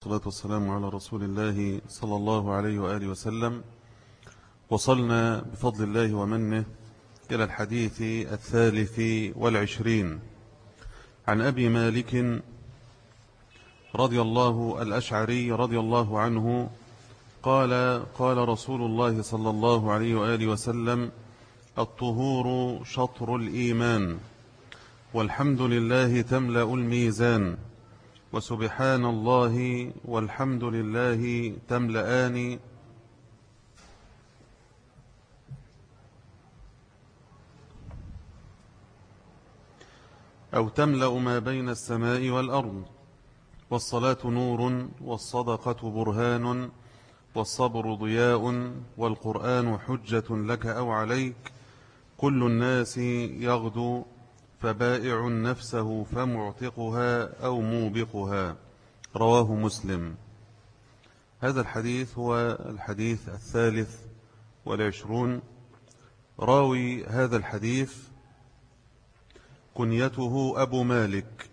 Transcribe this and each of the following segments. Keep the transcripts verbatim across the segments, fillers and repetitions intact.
والصلاة والسلام على رسول الله صلى الله عليه وآله وسلم. وصلنا بفضل الله ومنه إلى الحديث الثالث والعشرين عن أبي مالك رضي الله الأشعري رضي الله عنه قال قال رسول الله صلى الله عليه وآله وسلم: الطهور شطر الإيمان، والحمد لله تملأ الميزان، وسبحان الله والحمد لله تملأان أو تملأ ما بين السماء والأرض، والصلاة نور، والصدقة برهان، والصبر ضياء، والقرآن حجة لك أو عليك، كل الناس يغدو فبائع نفسه فمعتقها أو موبقها. رواه مسلم. هذا الحديث هو الحديث الثالث والعشرون. راوي هذا الحديث كنيته أبو مالك،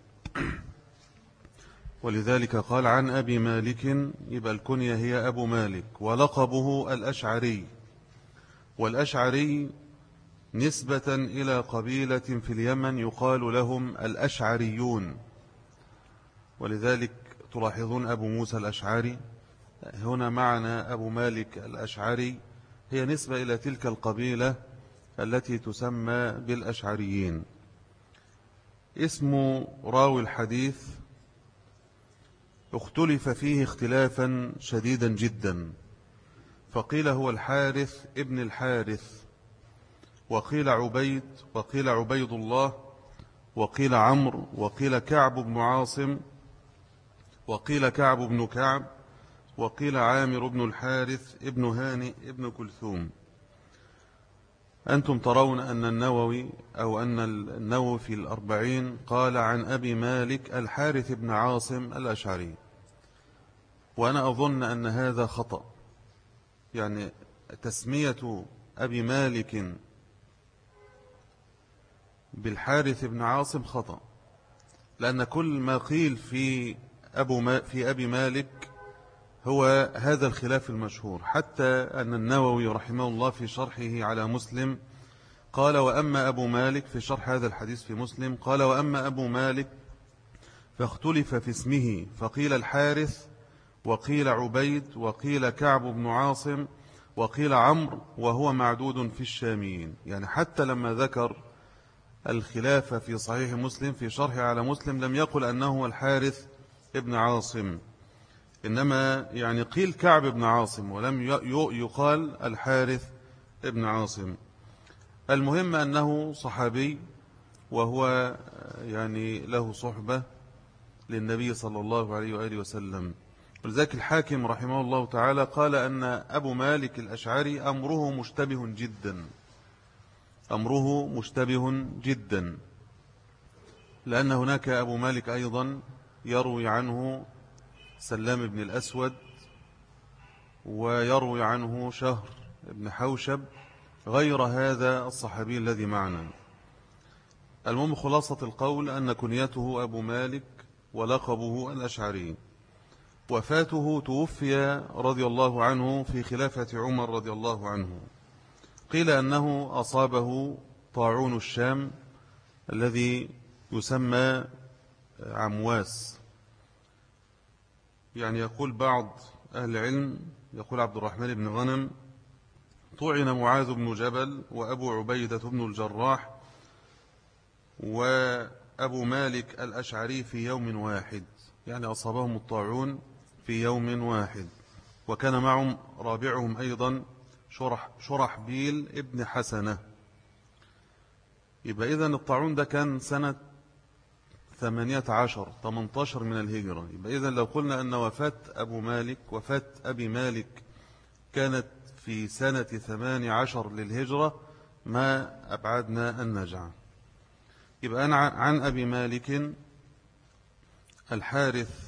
ولذلك قال عن أبي مالك، يبقى الكنية هي أبو مالك، ولقبه الأشعري. والأشعري نسبة إلى قبيلة في اليمن يقال لهم الأشعريون، ولذلك تلاحظون أبو موسى الأشعري. هنا معنى أبو مالك الأشعري هي نسبة إلى تلك القبيلة التي تسمى بالأشعريين. اسم راوي الحديث اختلف فيه اختلافا شديدا جدا، فقيل هو الحارث ابن الحارث، وقيل عبيد، وقيل عبيد الله، وقيل عمرو، وقيل كعب بن عاصم، وقيل كعب بن كعب، وقيل عامر بن الحارث ابن هانئ ابن كلثوم. أنتم ترون أن النووي أو أن النووي في الأربعين قال عن أبي مالك الحارث بن عاصم الأشعري، وأنا أظن أن هذا خطأ. يعني تسمية أبي مالك بالحارث بن عاصم خطأ، لأن كل ما قيل في, أبو ما في أبي مالك هو هذا الخلاف المشهور، حتى أن النووي رحمه الله في شرحه على مسلم قال: وأما أبو مالك، في شرح هذا الحديث في مسلم قال: وأما أبو مالك فاختلف في اسمه، فقيل الحارث، وقيل عبيد، وقيل كعب بن عاصم، وقيل عمرو، وهو معدود في الشاميين. يعني حتى لما ذكر الخلاف في صحيح مسلم في شرح على مسلم لم يقل أنه الحارث ابن عاصم، إنما يعني قيل كعب بن عاصم ولم يقال الحارث ابن عاصم. المهم أنه صحابي، وهو يعني له صحبة للنبي صلى الله عليه وآله وسلم. ولذلك الحاكم رحمه الله تعالى قال أن أبو مالك الأشعري أمره مشتبه جدا، أمره مشتبه جدا، لأن هناك أبو مالك أيضا يروي عنه سلام بن الأسود، ويروي عنه شهر بن حوشب، غير هذا الصحابي الذي معنا. المهم خلاصة القول أن كنيته أبو مالك ولقبه الأشعري. وفاته توفي رضي الله عنه في خلافة عمر رضي الله عنه. قيل أنه أصابه طاعون الشام الذي يسمى عمواس. يعني يقول بعض أهل العلم، يقول عبد الرحمن بن غنم: طعن معاذ بن جبل، وأبو عبيدة بن الجراح، وأبو مالك الأشعري في يوم واحد. يعني أصابهم الطاعون في يوم واحد، وكان معهم رابعهم أيضا شرح شرحبيل ابن حسنة. يبقى إذن الطاعون ده كان سنة ثمانية عشر ثمانية عشر من الهجرة. يبقى إذن لو قلنا أن وفاة أبو مالك وفاة أبي مالك كانت في سنة ثمان عشر للهجرة ما أبعدنا النجع. يبقى أنا عن أبي مالك الحارث،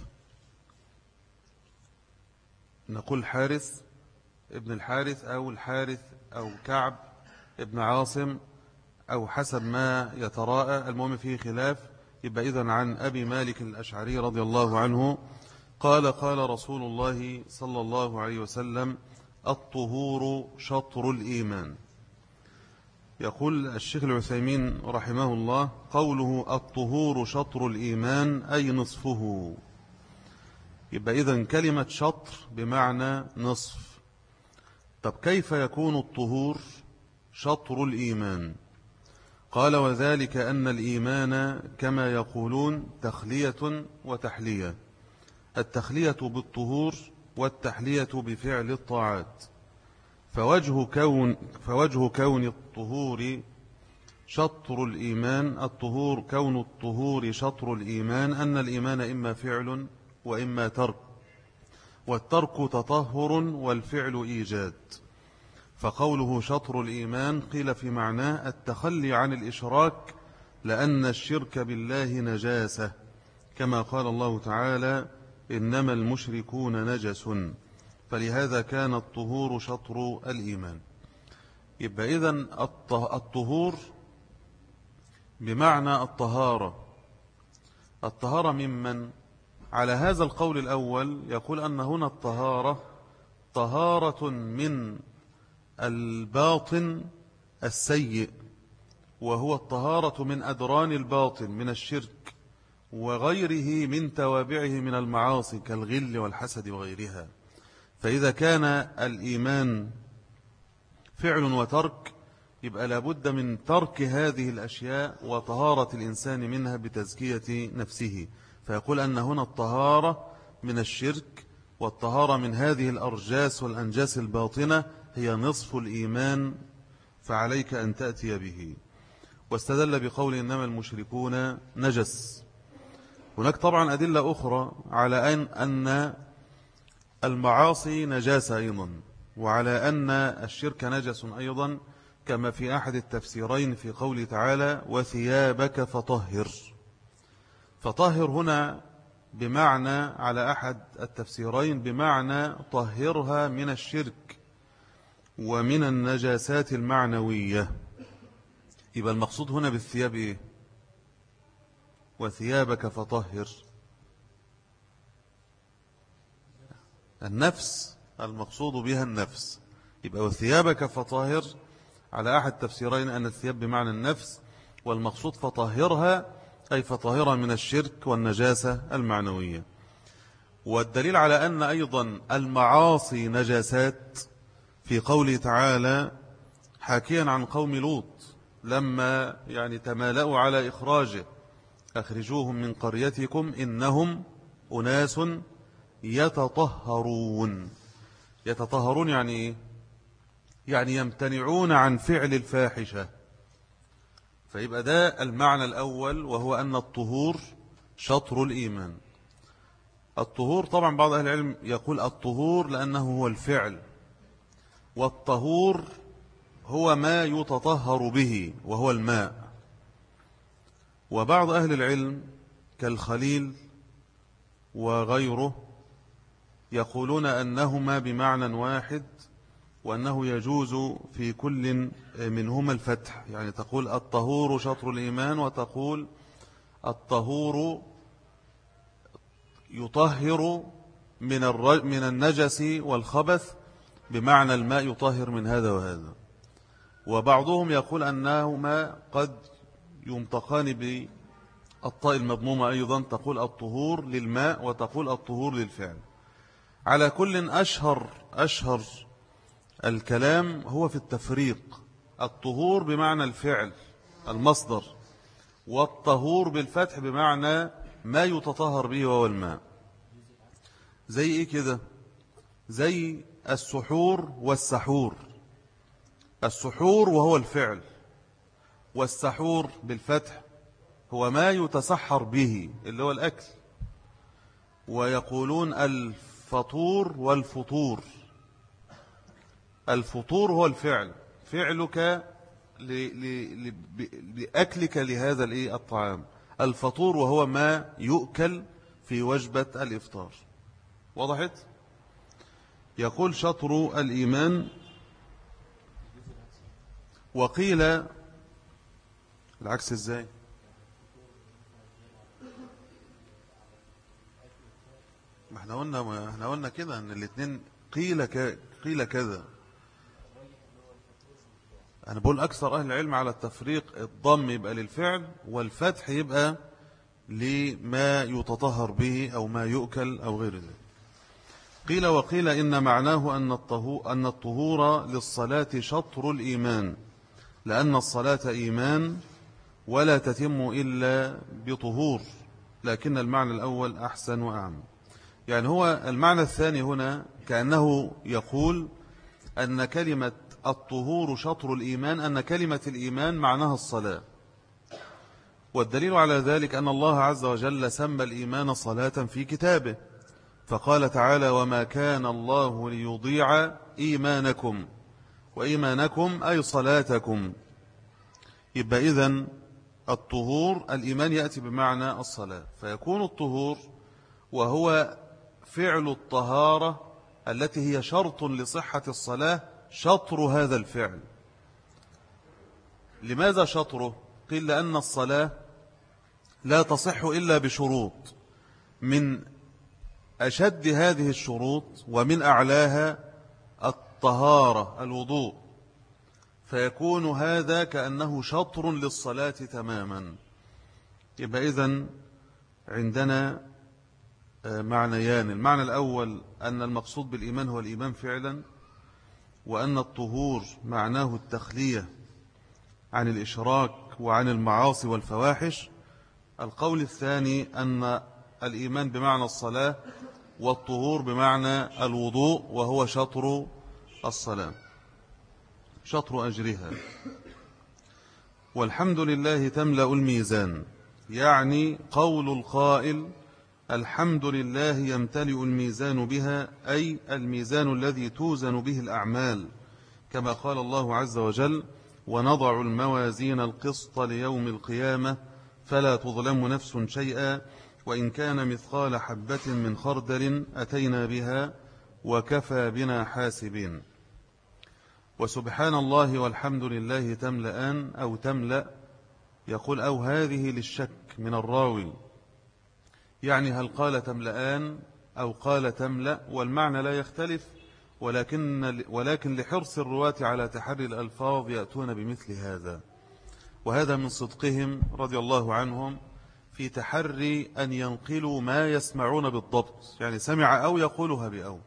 نقول حارث ابن الحارث أو الحارث أو كعب ابن عاصم أو حسب ما يتراءى، المهم فيه خلاف. يبقى إذن عن أبي مالك الأشعري رضي الله عنه قال قال رسول الله صلى الله عليه وسلم: الطهور شطر الإيمان. يقول الشيخ العثيمين رحمه الله: قوله الطهور شطر الإيمان أي نصفه. يبقى إذن كلمة شطر بمعنى نصف. طب كيف يكون الطهور شطر الإيمان؟ قال: وذلك أن الإيمان كما يقولون تخلية وتحلية، التخلية بالطهور والتحلية بفعل الطاعات. فوجه كون, فوجه كون الطهور شطر الإيمان، الطهور كون الطهور شطر الإيمان أن الإيمان إما فعل وإما ترك، والترك تطهر والفعل إيجاد. فقوله شطر الإيمان قيل في معناه التخلي عن الإشراك، لأن الشرك بالله نجاسة، كما قال الله تعالى: إنما المشركون نجس، فلهذا كان الطهور شطر الإيمان. يبقى إذن الطهور بمعنى الطهارة. الطهارة ممن؟ على هذا القول الأول يقول أن هنا الطهارة طهارة من الباطن السيء، وهو الطهارة من أدران الباطن من الشرك وغيره من توابعه من المعاصي كالغل والحسد وغيرها. فإذا كان الإيمان فعل وترك، يبقى لابد من ترك هذه الأشياء وطهارة الإنسان منها بتزكية نفسه. فيقول أن هنا الطهارة من الشرك والطهارة من هذه الأرجاس والأنجاس الباطنة هي نصف الإيمان، فعليك أن تأتي به. واستدل بقول إنما المشركون نجس. هناك طبعا أدلة أخرى على أن أن المعاصي نجاسة أيضا، وعلى أن الشرك نجس أيضا، كما في أحد التفسيرين في قوله تعالى: وثيابك فطهر. فطهر هنا بمعنى على أحد التفسيرين بمعنى طهرها من الشرك ومن النجاسات المعنوية. يبقى المقصود هنا بالثياب إيه؟ وثيابك فطهر النفس، المقصود بها النفس. يبقى وثيابك فطهر على أحد تفسيرين أن الثياب بمعنى النفس، والمقصود فطهرها أي فطهرها من الشرك والنجاسة المعنوية. والدليل على أن أيضا المعاصي نجاسات في قوله تعالى حاكيا عن قوم لوط لما يعني تمالأوا على إخراجه: أخرجوهم من قريتكم إنهم أناس يتطهرون. يتطهرون يعني إيه؟ يعني يمتنعون عن فعل الفاحشة. فيبقى ده المعنى الأول، وهو أن الطهور شطر الإيمان. الطهور طبعا بعض أهل العلم يقول الطهور لأنه هو الفعل، والطهور هو ما يتطهر به وهو الماء. وبعض أهل العلم كالخليل وغيره يقولون أنهما بمعنى واحد، وأنه يجوز في كل منهما الفتح. يعني تقول الطهور شطر الإيمان، وتقول الطهور يطهر من من النجس والخبث بمعنى الماء يطهر من هذا وهذا. وبعضهم يقول أنهما قد يمتقان بالطاء المضمومة أيضا، تقول الطهور للماء وتقول الطهور للفعل. على كل أشهر أشهر الكلام هو في التفريق. الطهور بمعنى الفعل المصدر، والطهور بالفتح بمعنى ما يتطهر به وهو الماء. زي إيه كده؟ زي السحور والسحور. السحور وهو الفعل، والسحور بالفتح هو ما يتسحر به اللي هو الأكل. ويقولون الفطور والفطور. الفطور هو الفعل، فعلك لأكلك لهذا الطعام. الفطور وهو ما يؤكل في وجبة الإفطار. وضحت؟ يقول شطر الإيمان. وقيل العكس ازاي؟ ما احنا قلنا ما احنا قلنا كده ان الاثنين قيل ك... قيل كذا. انا بقول اكثر اهل العلم على التفريق، الضم يبقى للفعل والفتح يبقى لما يتطهر به او ما يؤكل او غير ذلك. قيل وقيل إن معناه أن الطهور, أن الطهور للصلاة شطر الإيمان، لأن الصلاة إيمان ولا تتم إلا بطهور، لكن المعنى الأول أحسن وأعم. يعني هو المعنى الثاني هنا كأنه يقول أن كلمة الطهور شطر الإيمان، أن كلمة الإيمان معناها الصلاة. والدليل على ذلك أن الله عز وجل سمى الإيمان صلاة في كتابه، فقال تعالى وما كان الله ليضيع إيمانكم، وإيمانكم أي صلاتكم. يبقى إذن الطهور الإيمان يأتي بمعنى الصلاة، فيكون الطهور وهو فعل الطهارة التي هي شرط لصحة الصلاة شطر هذا الفعل. لماذا شطره؟ قيل لأن الصلاة لا تصح إلا بشروط، من أشد هذه الشروط ومن أعلاها الطهارة الوضوء، فيكون هذا كأنه شطر للصلاة تماما. يبقى إذن عندنا معنيان، المعنى الأول أن المقصود بالإيمان هو الإيمان فعلا، وأن الطهور معناه التخلية عن الإشراك وعن المعاصي والفواحش. القول الثاني أن الإيمان بمعنى الصلاة، والطهور بمعنى الوضوء، وهو شطر الصلاة، شطر أجرها. والحمد لله تملأ الميزان، يعني قول القائل الحمد لله يمتلئ الميزان بها، أي الميزان الذي توزن به الأعمال، كما قال الله عز وجل ونضع الموازين القسط ليوم القيامة فلا تظلم نفس شيئا وإن كان مثقال حبة من خردل أتينا بها وكفى بنا حاسبين. وسبحان الله والحمد لله تملأان أو تملأ، يقول أو هذه للشك من الراوي، يعني هل قال تملأان أو قال تملأ، والمعنى لا يختلف، ولكن, ولكن لحرص الرواة على تحري الألفاظ يأتون بمثل هذا، وهذا من صدقهم رضي الله عنهم في تحري أن ينقلوا ما يسمعون بالضبط، يعني سمع أو يقولها بأو.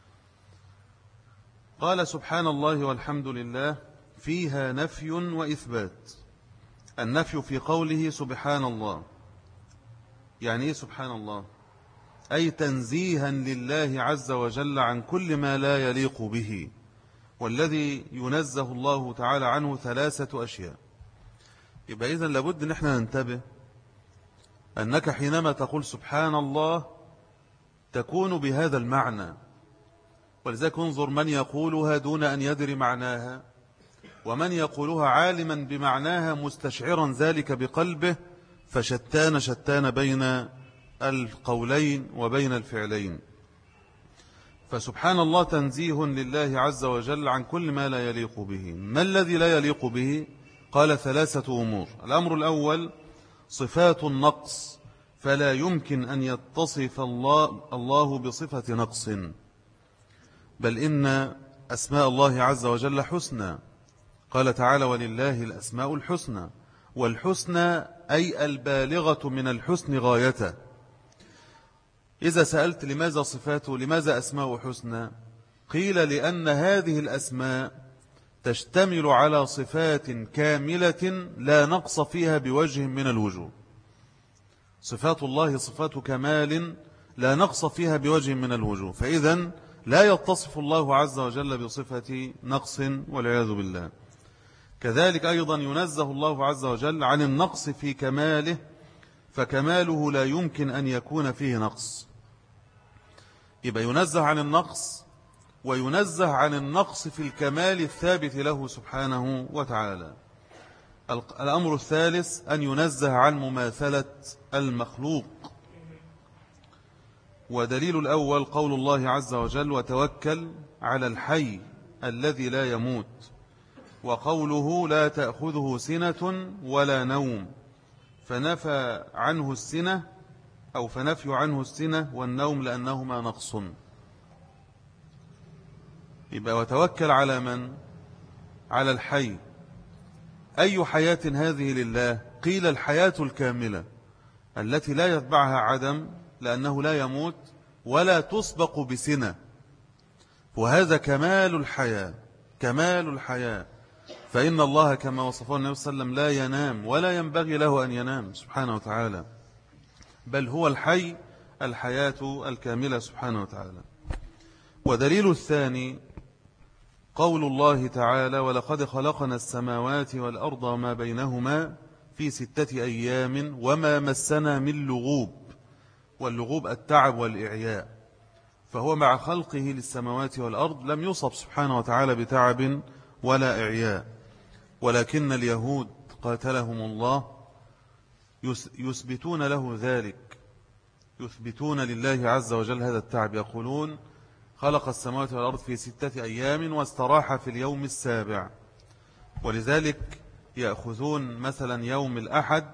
قال سبحان الله والحمد لله فيها نفي وإثبات. النفي في قوله سبحان الله، يعني إيه سبحان الله؟ أي تنزيها لله عز وجل عن كل ما لا يليق به، والذي ينزه الله تعالى عنه ثلاثة أشياء. يبقى إذن لابد أن احنا ننتبه أنك حينما تقول سبحان الله تكون بهذا المعنى، ولذلك انظر من يقولها دون أن يدري معناها، ومن يقولها عالما بمعناها مستشعرا ذلك بقلبه، فشتان شتان بين القولين وبين الفعلين. فسبحان الله تنزيه لله عز وجل عن كل ما لا يليق به. ما الذي لا يليق به؟ قال ثلاثة أمور. الأمر الأول صفات النقص، فلا يمكن أن يتصف الله, الله بصفة نقص، بل إن أسماء الله عز وجل حسنى. قال تعالى ولله الأسماء الحسنى، والحسنى أي البالغة من الحسن غايته. إذا سألت لماذا صفاته، لماذا أسماء حسنى؟ قيل لأن هذه الأسماء تشتمل على صفات كاملة لا نقص فيها بوجه من الوجوه. صفات الله صفات كمال لا نقص فيها بوجه من الوجوه، فإذن لا يتصف الله عز وجل بصفة نقص والعياذ بالله. كذلك أيضا ينزه الله عز وجل عن النقص في كماله، فكماله لا يمكن أن يكون فيه نقص. يبقى ينزه عن النقص، وينزه عن النقص في الكمال الثابت له سبحانه وتعالى. الأمر الثالث أن ينزه عن مماثلة المخلوق. ودليل الأول قول الله عز وجل وتوكل على الحي الذي لا يموت، وقوله لا تأخذه سنة ولا نوم، فنفى عنه السنة أو فنفي عنه السنة والنوم لأنهما نقص. يبقى وتوكل على من؟ على الحي. أي حياة هذه لله؟ قيل الحياة الكاملة التي لا يتبعها عدم، لأنه لا يموت ولا تسبق بسنة، وهذا كمال الحياة، كمال الحياة. فإن الله كما وصفه النبي صلى الله عليه وسلم لا ينام ولا ينبغي له أن ينام سبحانه وتعالى، بل هو الحي، الحياة الكاملة سبحانه وتعالى. ودليل الثاني قول الله تعالى: ولقد خلقنا السماوات والأرض وما بينهما في ستة أيام وما مسنا من لغوب. واللغوب التعب والإعياء، فهو مع خلقه للسماوات والأرض لم يصب سبحانه وتعالى بتعب ولا إعياء. ولكن اليهود قاتلهم الله يثبتون له ذلك، يثبتون لله عز وجل هذا التعب، يقولون خلق السماوات والأرض في ستة أيام واستراح في اليوم السابع. ولذلك يأخذون مثلا يوم الأحد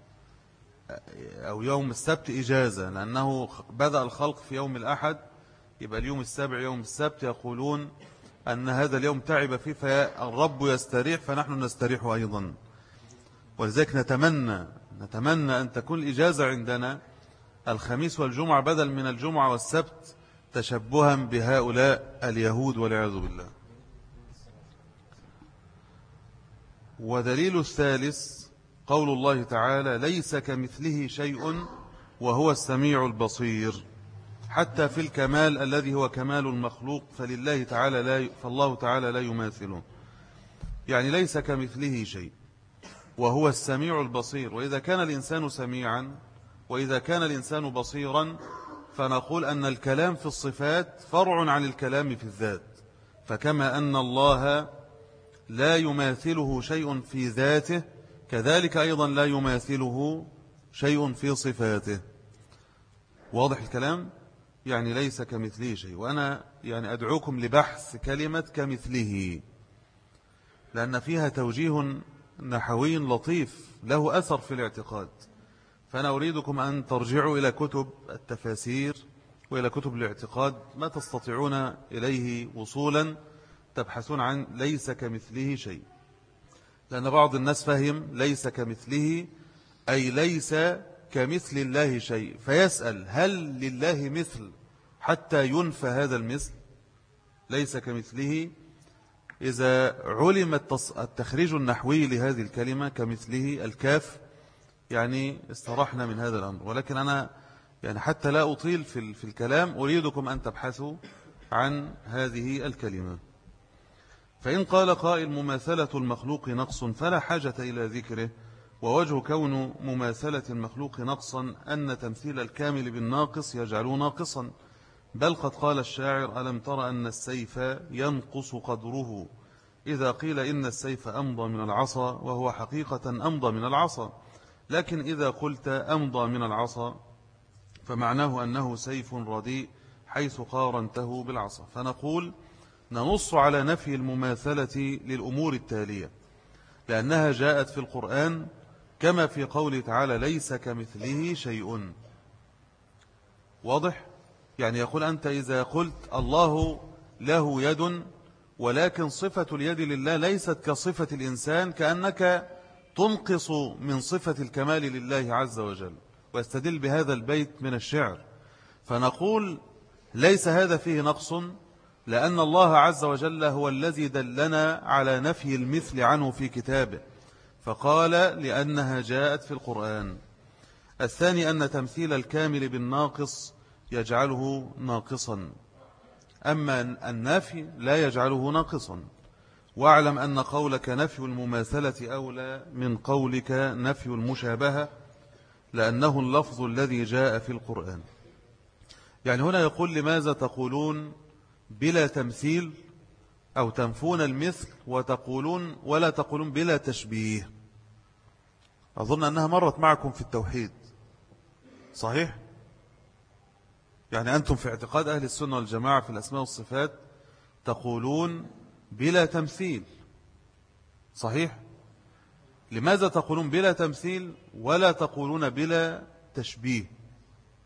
أو يوم السبت إجازة، لأنه بدأ الخلق في يوم الأحد، يبقى اليوم السابع يوم السبت، يقولون أن هذا اليوم تعب فيه فالرب يستريح فنحن نستريح أيضا. ولذلك نتمنى نتمنى أن تكون الإجازة عندنا الخميس والجمعة بدل من الجمعة والسبت، تشبها بهؤلاء اليهود والعياذ بالله. ودليل الثالث قول الله تعالى: ليس كمثله شيء وهو السميع البصير. حتى في الكمال الذي هو كمال المخلوق فلله تعالى لا فالله تعالى لا يماثله، يعني ليس كمثله شيء وهو السميع البصير. وإذا كان الإنسان سميعا وإذا كان الإنسان بصيرا فنقول أن الكلام في الصفات فرع عن الكلام في الذات. فكما أن الله لا يماثله شيء في ذاته كذلك أيضا لا يماثله شيء في صفاته. واضح الكلام؟ يعني ليس كمثله شيء. وأنا يعني أدعوكم لبحث كلمة كمثله، لأن فيها توجيه نحوي لطيف له أثر في الاعتقاد. فأنا أريدكم أن ترجعوا إلى كتب التفاسير وإلى كتب الاعتقاد ما تستطيعون إليه وصولا، تبحثون عن ليس كمثله شيء. لأن بعض الناس فهم ليس كمثله أي ليس كمثل الله شيء، فيسأل هل لله مثل حتى ينفى هذا المثل؟ ليس كمثله. إذا علم التخريج النحوي لهذه الكلمة كمثله الكاف يعني استرحنا من هذا الأمر. ولكن أنا يعني حتى لا أطيل في في الكلام أريدكم أن تبحثوا عن هذه الكلمة. فإن قال قائل: مماثلة المخلوق نقص، فلا حاجة إلى ذكره. ووجه كون مماثلة المخلوق نقصا أن تمثيل الكامل بالناقص يجعله ناقصا. بل قد قال الشاعر: ألم تر أن السيف ينقص قدره، إذا قيل إن السيف أمضى من العصا، وهو حقيقة أمضى من العصا. لكن إذا قلت أمضى من العصا فمعناه أنه سيف رديء حيث قارنته بالعصا. فنقول ننص على نفي المماثلة للأمور التالية، لأنها جاءت في القرآن كما في قوله تعالى: ليس كمثله شيء. واضح؟ يعني يقول أنت إذا قلت الله له يد ولكن صفة اليد لله ليست كصفة الإنسان، كأنك تنقص من صفة الكمال لله عز وجل. واستدل بهذا البيت من الشعر. فنقول ليس هذا فيه نقص، لأن الله عز وجل هو الذي دلنا على نفي المثل عنه في كتابه، فقال لأنها جاءت في القرآن. الثاني أن تمثيل الكامل بالناقص يجعله ناقصا، أما النافي لا يجعله ناقصا. واعلم أن قولك نفي المماثلة أولى من قولك نفي المشابهة، لأنه اللفظ الذي جاء في القرآن. يعني هنا يقول: لماذا تقولون بلا تمثيل أو تنفون المثل وتقولون ولا تقولون بلا تشبيه؟ أظن أنها مرت معكم في التوحيد، صحيح؟ يعني أنتم في اعتقاد أهل السنة والجماعة في الأسماء والصفات تقولون بلا تمثيل، صحيح؟ لماذا تقولون بلا تمثيل ولا تقولون بلا تشبيه؟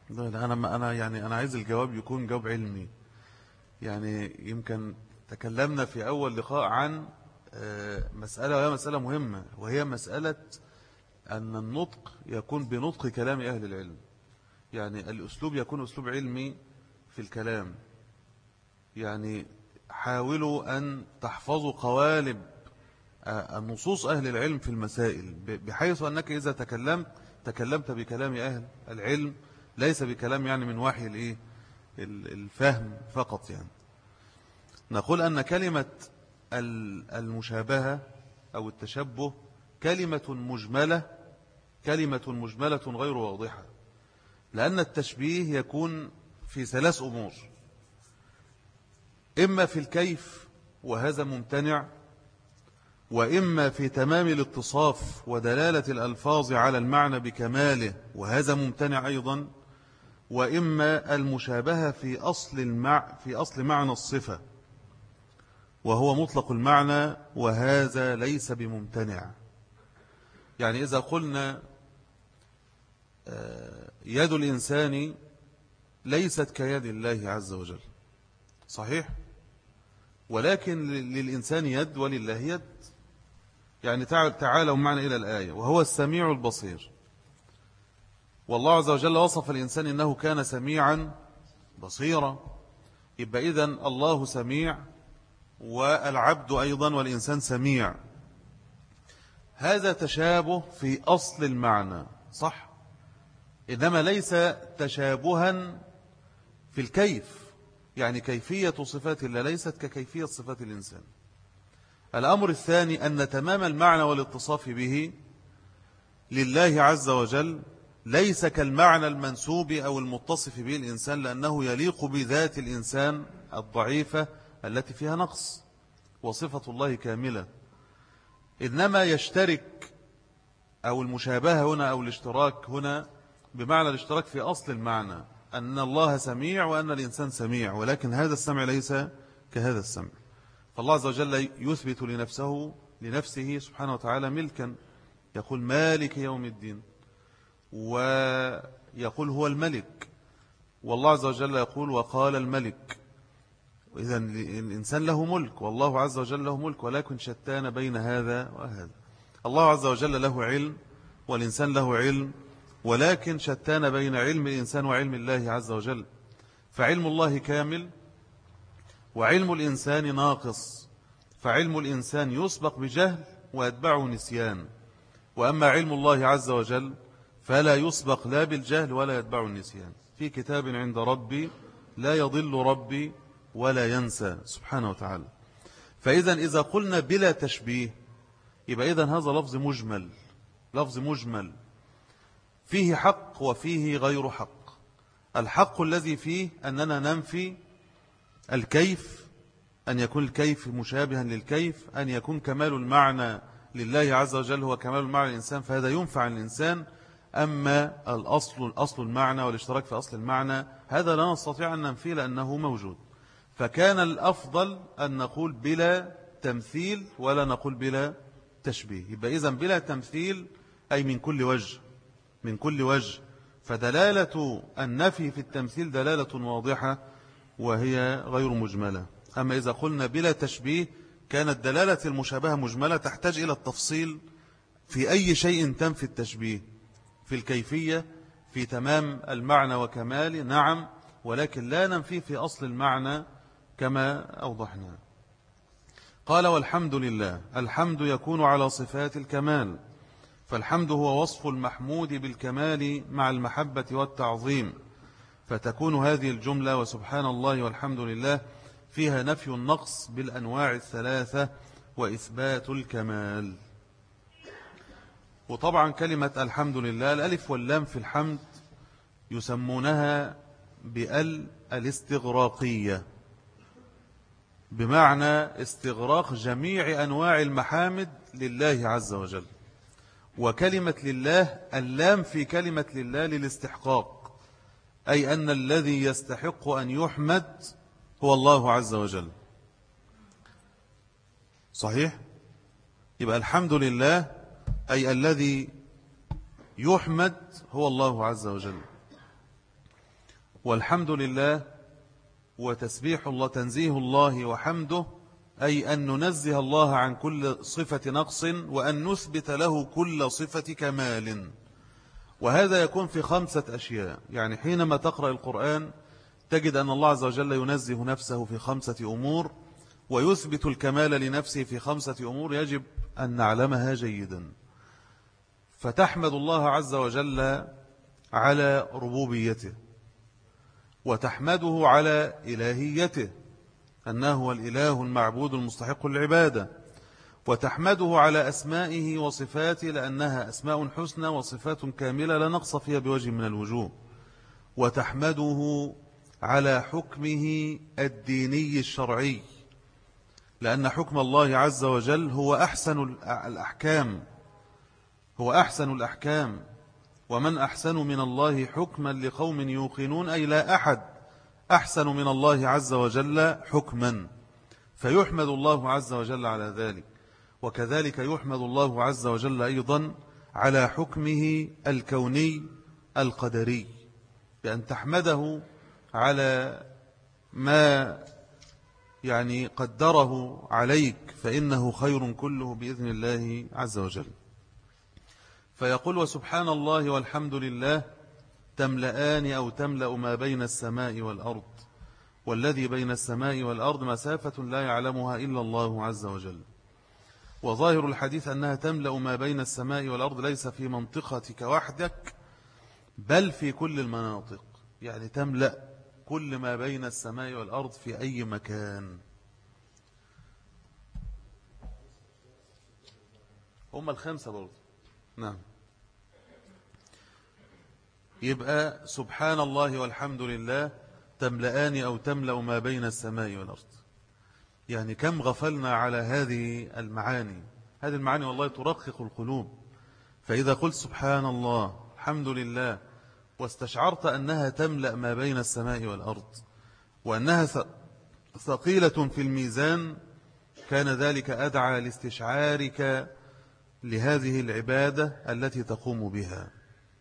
لا أنا أنا يعني أنا عايز الجواب يكون جواب علمي. يعني يمكن تكلمنا في أول لقاء عن مسألة، وهي مسألة مهمة، وهي مسألة أن النطق يكون بنطق كلام أهل العلم. يعني الأسلوب يكون أسلوب علمي في الكلام. يعني حاولوا أن تحفظوا قوالب النصوص أهل العلم في المسائل، بحيث أنك إذا تكلمت تكلمت بكلام أهل العلم، ليس بكلام يعني من وحي الإيه الفهم فقط. يعني نقول أن كلمة المشابهة أو التشبه كلمة مجملة كلمة مجملة غير واضحة، لأن التشبيه يكون في ثلاث أمور: إما في الكيف وهذا ممتنع، وإما في تمام الاتصاف ودلالة الألفاظ على المعنى بكماله وهذا ممتنع أيضا، وإما المشابهة في أصل, المع في أصل معنى الصفة وهو مطلق المعنى وهذا ليس بممتنع. يعني إذا قلنا يد الإنسان ليست كيد الله عز وجل، صحيح؟ ولكن للإنسان يد ولله يد. يعني تعالوا معنا إلى الآية: وهو السميع البصير. والله عز وجل وصف الإنسان إنه كان سميعا بصيرا. يبقى إذن الله سميع والعبد أيضا والإنسان سميع. هذا تشابه في أصل المعنى، صح؟ إنما ليس تشابها في الكيف. يعني كيفية صفات الله ليست ككيفية صفات الإنسان. الأمر الثاني أن تمام المعنى والاتصاف به لله عز وجل ليس كالمعنى المنسوب أو المتصف به الإنسان، لأنه يليق بذات الإنسان الضعيفة التي فيها نقص، وصفة الله كاملة. إنما يشترك أو المشابهة هنا أو الاشتراك هنا بمعنى الاشتراك في أصل المعنى، أن الله سميع وأن الإنسان سميع، ولكن هذا السمع ليس كهذا السمع. فالله عز وجل يثبت لنفسه لنفسه سبحانه وتعالى ملكا، يقول مالك يوم الدين، ويقول هو الملك، والله عز وجل يقول وقال الملك. إذا الإنسان له ملك والله عز وجل له ملك، ولكن شتان بين هذا وهذا. الله عز وجل له علم والإنسان له علم، ولكن شتان بين علم الإنسان وعلم الله عز وجل. فعلم الله كامل وعلم الإنسان ناقص، فعلم الإنسان يسبق بجهل ويتبعه نسيان، وأما علم الله عز وجل فلا يسبق لا بالجهل ولا يتبعه النسيان. في كتاب عند ربي لا يضل ربي ولا ينسى سبحانه وتعالى. فإذا إذا قلنا بلا تشبيه يبقى إذن هذا لفظ مجمل، لفظ مجمل فيه حق وفيه غير حق. الحق الذي فيه أننا ننفي الكيف، أن يكون الكيف مشابها للكيف، أن يكون كمال المعنى لله عز وجل هو كمال المعنى للإنسان، فهذا ينفع الإنسان. أما الأصل الأصل المعنى والاشتراك في أصل المعنى هذا لا نستطيع أن ننفيه لأنه موجود. فكان الأفضل أن نقول بلا تمثيل ولا نقول بلا تشبيه. يبقى إذن بلا تمثيل أي من كل وجه، من كل وجه. فدلالة النفي في التمثيل دلالة واضحة وهي غير مجملة. أما إذا قلنا بلا تشبيه كانت دلالة المشابهة مجملة تحتاج إلى التفصيل في أي شيء تنفي التشبيه، في الكيفية، في تمام المعنى وكماله، نعم، ولكن لا ننفي في أصل المعنى كما أوضحنا. قال والحمد لله. الحمد يكون على صفات الكمال، فالحمد هو وصف المحمود بالكمال مع المحبة والتعظيم، فتكون هذه الجملة وسبحان الله والحمد لله فيها نفي النقص بالأنواع الثلاثة وإثبات الكمال. وطبعا كلمة الحمد لله الألف واللام في الحمد يسمونها بأل الاستغراقية، بمعنى استغراق جميع أنواع المحامد لله عز وجل. وكلمة لله اللام في كلمة لله للاستحقاق، أي أن الذي يستحق أن يحمد هو الله عز وجل، صحيح؟ يبقى الحمد لله أي الذي يحمد هو الله عز وجل. والحمد لله وتسبيح الله تنزيه الله وحمده، أي أن ننزه الله عن كل صفة نقص وأن نثبت له كل صفة كمال. وهذا يكون في خمسة أشياء. يعني حينما تقرأ القرآن تجد أن الله عز وجل ينزه نفسه في خمسة أمور ويثبت الكمال لنفسه في خمسة أمور يجب أن نعلمها جيدا. فتحمد الله عز وجل على ربوبيته، وتحمده على إلهيته أنه هو الإله المعبود المستحق للعبادة، وتحمده على أسمائه وصفاته لأنها أسماء حسنى وصفات كاملة لا نقص فيها بوجه من الوجوه، وتحمده على حكمه الديني الشرعي لأن حكم الله عز وجل هو أحسن الأحكام هو أحسن الأحكام ومن أحسن من الله حكما لقوم يوقنون، أي لا أحد أحسن من الله عز وجل حكما، فيحمد الله عز وجل على ذلك. وكذلك يحمد الله عز وجل أيضا على حكمه الكوني القدري، بأن تحمده على ما يعني قدره عليك فإنه خير كله بإذن الله عز وجل. فيقول وسبحان الله والحمد لله تملأان أو تملأ ما بين السماء والأرض، والذي بين السماء والأرض مسافة لا يعلمها إلا الله عز وجل. وظاهر الحديث أنها تملأ ما بين السماء والأرض ليس في منطقتك وحدك بل في كل المناطق، يعني تملأ كل ما بين السماء والأرض في أي مكان. هم الخمسة برضه. نعم. يبقى سبحان الله والحمد لله تملأان أو تملأ ما بين السماء والأرض. يعني كم غفلنا على هذه المعاني. هذه المعاني والله ترقق القلوب. فإذا قلت سبحان الله الحمد لله واستشعرت أنها تملأ ما بين السماء والأرض وأنها ثقيلة في الميزان كان ذلك أدعى لاستشعارك لهذه العبادة التي تقوم بها.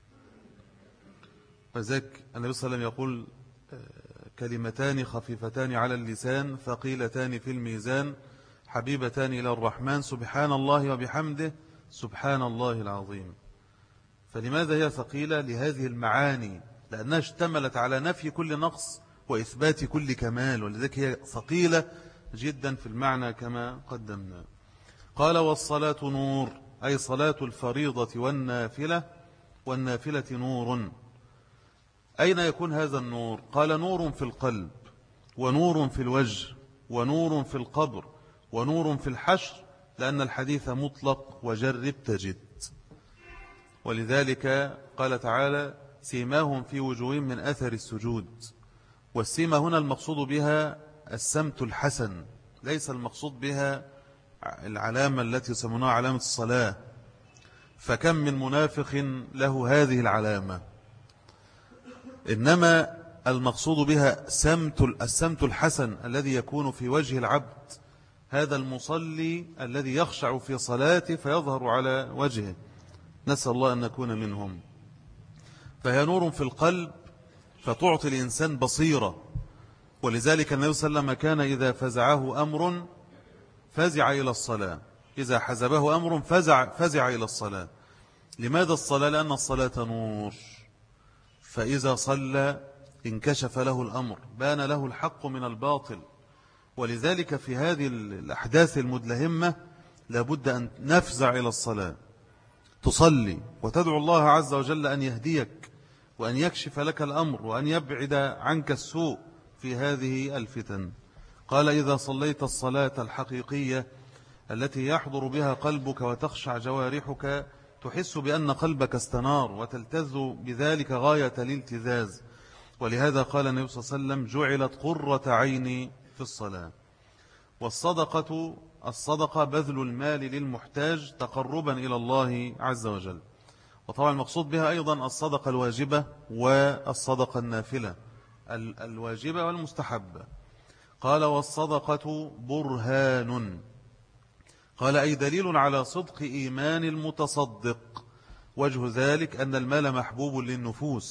فذلك النبي صلى الله عليه وسلم يقول كلمتان خفيفتان على اللسان ثقيلتان في الميزان حبيبتان إلى الرحمن سبحان الله وبحمده سبحان الله العظيم. فلماذا هي ثقيلة؟ لهذه المعاني، لأنها اشتملت على نفي كل نقص وإثبات كل كمال، ولذلك هي ثقيلة جدا في المعنى كما قدمنا. قال والصلاة نور، أي صلاة الفريضة والنافلة، والنافلة نور. أين يكون هذا النور؟ قال نور في القلب ونور في الوجه ونور في القبر ونور في الحشر، لأن الحديث مطلق وجرب تجد. ولذلك قال تعالى سيماهم في وجوههم من أثر السجود. والسيمة هنا المقصود بها السمت الحسن، ليس المقصود بها العلامة التي يسمونها علامة الصلاة، فكم من منافق له هذه العلامة، إنما المقصود بها سمت السمت الحسن الذي يكون في وجه العبد، هذا المصلي الذي يخشع في صلاته فيظهر على وجهه، نسأل الله أن نكون منهم. فهي نور في القلب فتعطي الإنسان بصيرة. ولذلك النبي صلى الله عليه وسلم كان إذا فزعه أمر فزع إلى الصلاة، إذا حزبه أمر فزع, فزع إلى الصلاة. لماذا الصلاة؟ لأن الصلاة نور، فإذا صلى انكشف له الأمر، بان له الحق من الباطل. ولذلك في هذه الأحداث المدلهمة لابد أن نفزع إلى الصلاة، تصلي وتدعو الله عز وجل أن يهديك وأن يكشف لك الأمر وأن يبعد عنك السوء في هذه الفتن. قال إذا صليت الصلاة الحقيقية التي يحضر بها قلبك وتخشع جوارحك تحس بأن قلبك استنار وتلتذ بذلك غاية الالتذاذ. ولهذا قال النبي صلى الله عليه وسلم جعلت قرة عيني في الصلاة. والصدقة الصدقة بذل المال للمحتاج تقربا إلى الله عز وجل. وطبعا المقصود بها أيضا الصدقة الواجبة والصدقة النافلة، الواجبة والمستحبة. قال والصدقة برهان، قال أي دليل على صدق إيمان المتصدق. وجه ذلك أن المال محبوب للنفوس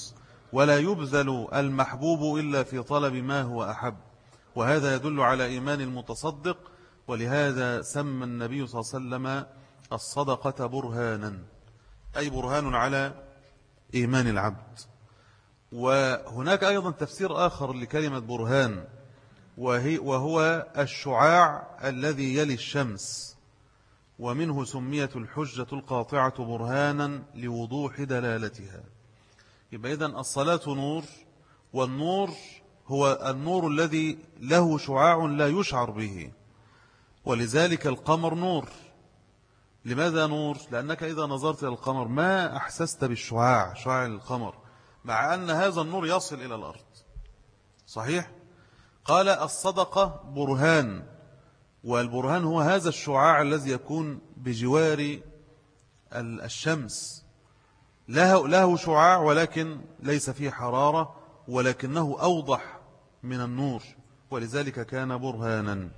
ولا يبذل المحبوب إلا في طلب ما هو أحب، وهذا يدل على إيمان المتصدق. ولهذا سمى النبي صلى الله عليه وسلم الصدقة برهانا، أي برهان على إيمان العبد. وهناك أيضا تفسير آخر لكلمة برهان، وهي وهو الشعاع الذي يلي الشمس، ومنه سميت الحجة القاطعة برهانا لوضوح دلالتها. يبقى إذن الصلاة نور، والنور هو النور الذي له شعاع لا يشعر به، ولذلك القمر نور. لماذا نور؟ لأنك إذا نظرت إلى القمر ما أحسست بالشعاع، شعاع القمر، مع أن هذا النور يصل إلى الأرض. صحيح؟ قال الصدقة برهان، والبرهان هو هذا الشعاع الذي يكون بجوار الشمس، له, له شعاع ولكن ليس فيه حرارة، ولكنه أوضح من النور، ولذلك كان برهانا.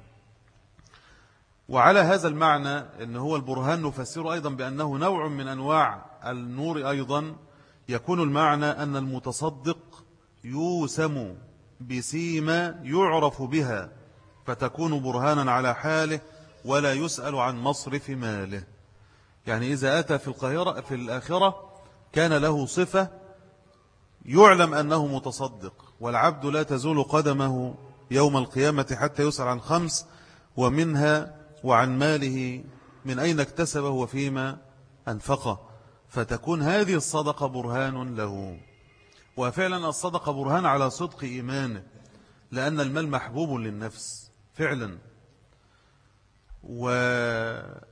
وعلى هذا المعنى أن هو البرهان نفسره أيضا بأنه نوع من أنواع النور أيضا. يكون المعنى أن المتصدق يوسم بسيمة يعرف بها، فتكون برهانا على حاله ولا يسأل عن مصرف ماله. يعني إذا أتى في القاهرة في الآخرة كان له صفة يعلم أنه متصدق، والعبد لا تزول قدمه يوم القيامة حتى يسأل عن خمس، ومنها وعن ماله من أين اكتسبه وفيما أنفقه، فتكون هذه الصدقة برهان له. وفعلا الصدقة برهان على صدق إيمانه، لأن المال محبوب للنفس فعلا، وهذا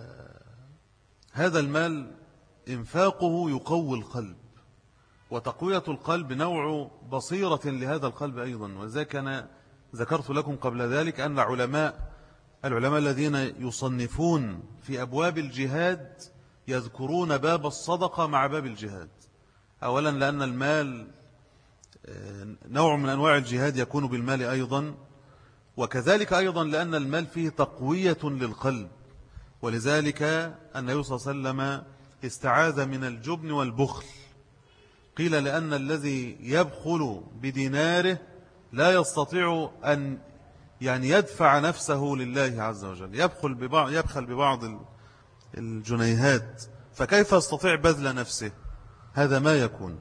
المال إنفاقه يقوي القلب، وتقوية القلب نوع بصيرة لهذا القلب أيضا. وذلك أنا ذكرت لكم قبل ذلك أن علماء العلماء الذين يصنفون في أبواب الجهاد يذكرون باب الصدقة مع باب الجهاد. أولا لأن المال نوع من أنواع الجهاد يكون بالمال أيضا، وكذلك أيضا لأن المال فيه تقوية للقلب، ولذلك النبي صلى الله عليه وسلم استعاذ من الجبن والبخل. قيل لأن الذي يبخل بديناره لا يستطيع أن يعني يدفع نفسه لله عز وجل، يبخل ببعض, يبخل ببعض الجنيهات، فكيف يستطيع بذل نفسه؟ هذا ما يكون.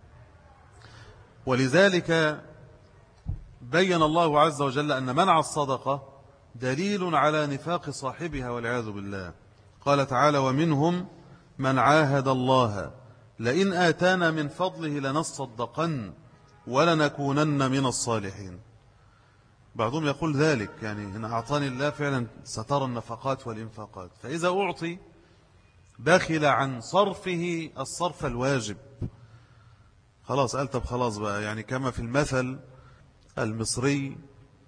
ولذلك بين الله عز وجل أن منع الصدقة دليل على نفاق صاحبها والعياذ بالله. قال تعالى: ومنهم من عاهد الله لئن آتانا من فضله لنصدقن ولنكونن من الصالحين. بعضهم يقول ذلك، يعني إن أعطاني الله فعلا سترى النفقات والإنفاقات، فإذا أعطي بخل عن صرفه الصرف الواجب. خلاص قال طب خلاص بقى، يعني كما في المثل المصري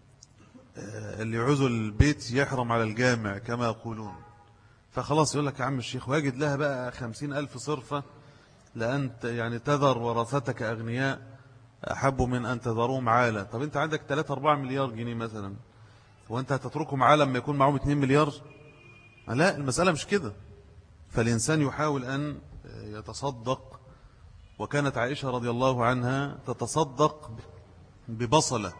اللي يعوز البيت يحرم على الجامع كما يقولون، فخلاص يقول لك يا عم الشيخ واجد لها بقى خمسين ألف صرفة، لأن يعني تذر ورثتك أغنياء أحب من أن تذروهم عالا. طب أنت عندك ثلاثة أربعة مليار جنيه مثلا، وأنت هتتركهم عالا لما يكون معهم اثنين مليار؟ لا، المسألة مش كده. فالإنسان يحاول أن يتصدق. وكانت عائشة رضي الله عنها تتصدق ببصلة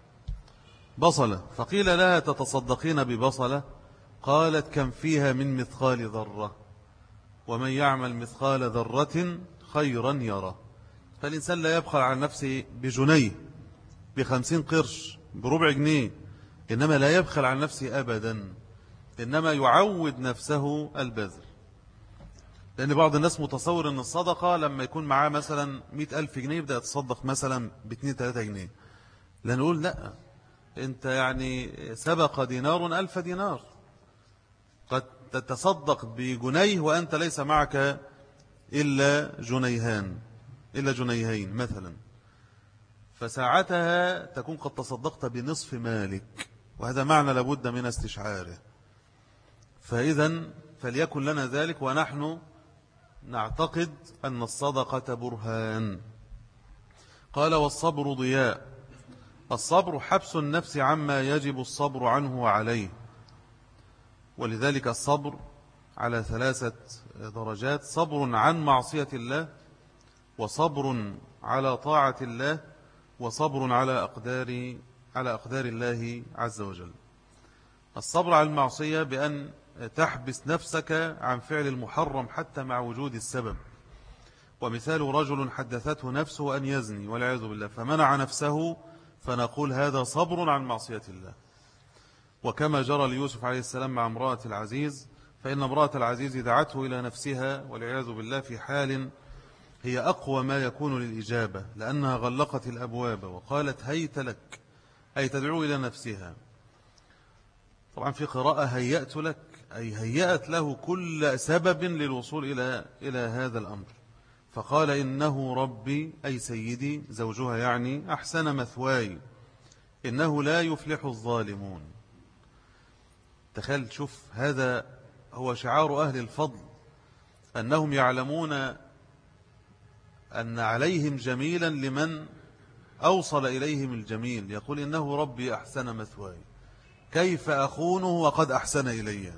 بصلة، فقيل لها تتصدقين ببصلة؟ قالت: كم فيها من مثقال ذرة، ومن يعمل مثقال ذرة خيرا يرى. فالإنسان لا يبخل عن نفسه بجنيه، بخمسين قرش، بربع جنيه، إنما لا يبخل عن نفسه أبدا، إنما يعود نفسه البذل. لأن بعض الناس متصور أن الصدقة لما يكون معاه مثلا مئة ألف جنيه يبدأ يتصدق مثلا باثنين ثلاثة جنيه. لا، نقول لا، أنت يعني سبق دينار ألف دينار، قد تتصدق بجنيه وأنت ليس معك إلا جنيهان إلا جنيهين مثلا، فساعتها تكون قد تصدقت بنصف مالك، وهذا معنى لابد من استشعاره. فإذا فليكن لنا ذلك، ونحن نعتقد أن الصدقة برهان. قال: والصبر ضياء. الصبر حبس النفس عما يجب الصبر عنه وعليه، ولذلك الصبر على ثلاثة درجات: صبر عن معصية الله، وصبر على طاعة الله وصبر على أقدار على أقدار الله عز وجل. الصبر على المعصية بأن تحبس نفسك عن فعل المحرم حتى مع وجود السبب. ومثال رجل حدثته نفسه أن يزني والعياذ بالله فمنع نفسه، فنقول هذا صبر عن معصية الله. وكما جرى ليوسف عليه السلام مع امرأة العزيز، فإن امرأة العزيز دعته إلى نفسها والعياذ بالله في حال هي أقوى ما يكون للإجابة، لأنها غلقت الأبواب وقالت هيت لك، أي تدعو إلى نفسها. طبعا في قراءة هيأت لك، أي هيأت له كل سبب للوصول إلى إلى هذا الأمر. فقال إنه ربي، أي سيدي زوجها يعني، أحسن مثواي إنه لا يفلح الظالمون. تخيل، شوف، هذا هو شعار أهل الفضل، أنهم يعلمون أن عليهم جميلا لمن أوصل إليهم الجميل. يقول إنه ربي أحسن مثواي، كيف أخونه وقد أحسن إلي؟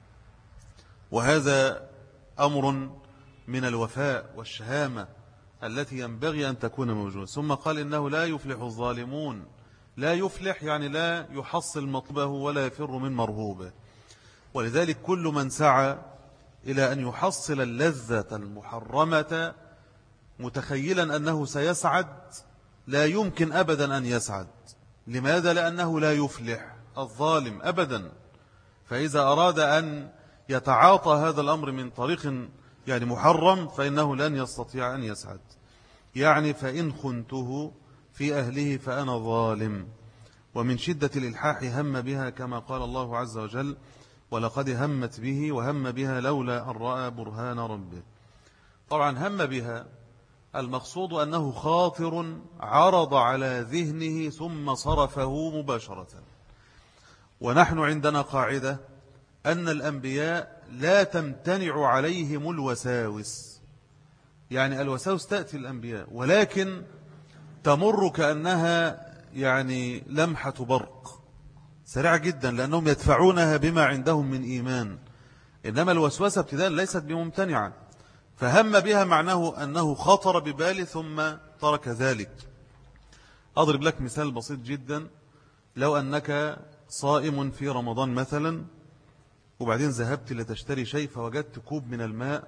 وهذا أمر من الوفاء والشهامة التي ينبغي أن تكون موجودة. ثم قال إنه لا يفلح الظالمون. لا يفلح يعني لا يحصل مطلبه ولا يفر من مرهوبه. ولذلك كل من سعى إلى أن يحصل اللذة المحرمة متخيلا أنه سيسعد، لا يمكن أبدا أن يسعد. لماذا؟ لأنه لا يفلح الظالم أبدا. فإذا أراد أن يتعاطى هذا الأمر من طريق يعني محرم فإنه لن يستطيع أن يسعد. يعني فإن خنته في أهله فأنا ظالم. ومن شدة الإلحاح هم بها كما قال الله عز وجل ولقد همت به وهم بها لولا أن رأى برهان ربه. طبعا هم بها المقصود أنه خاطر عرض على ذهنه ثم صرفه مباشرة. ونحن عندنا قاعدة أن الأنبياء لا تمتنع عليهم الوساوس. يعني الوساوس تأتي الأنبياء ولكن تمر كأنها يعني لمحة برق سريعة جدا، لأنهم يدفعونها بما عندهم من إيمان. إنما الوسوسة ابتداء ليست بممتنعة. فهم بها معناه أنه خطر بباله ثم ترك ذلك. أضرب لك مثال بسيط جدا. لو أنك صائم في رمضان مثلا، وبعدين ذهبت لتشتري شيء فوجدت كوب من الماء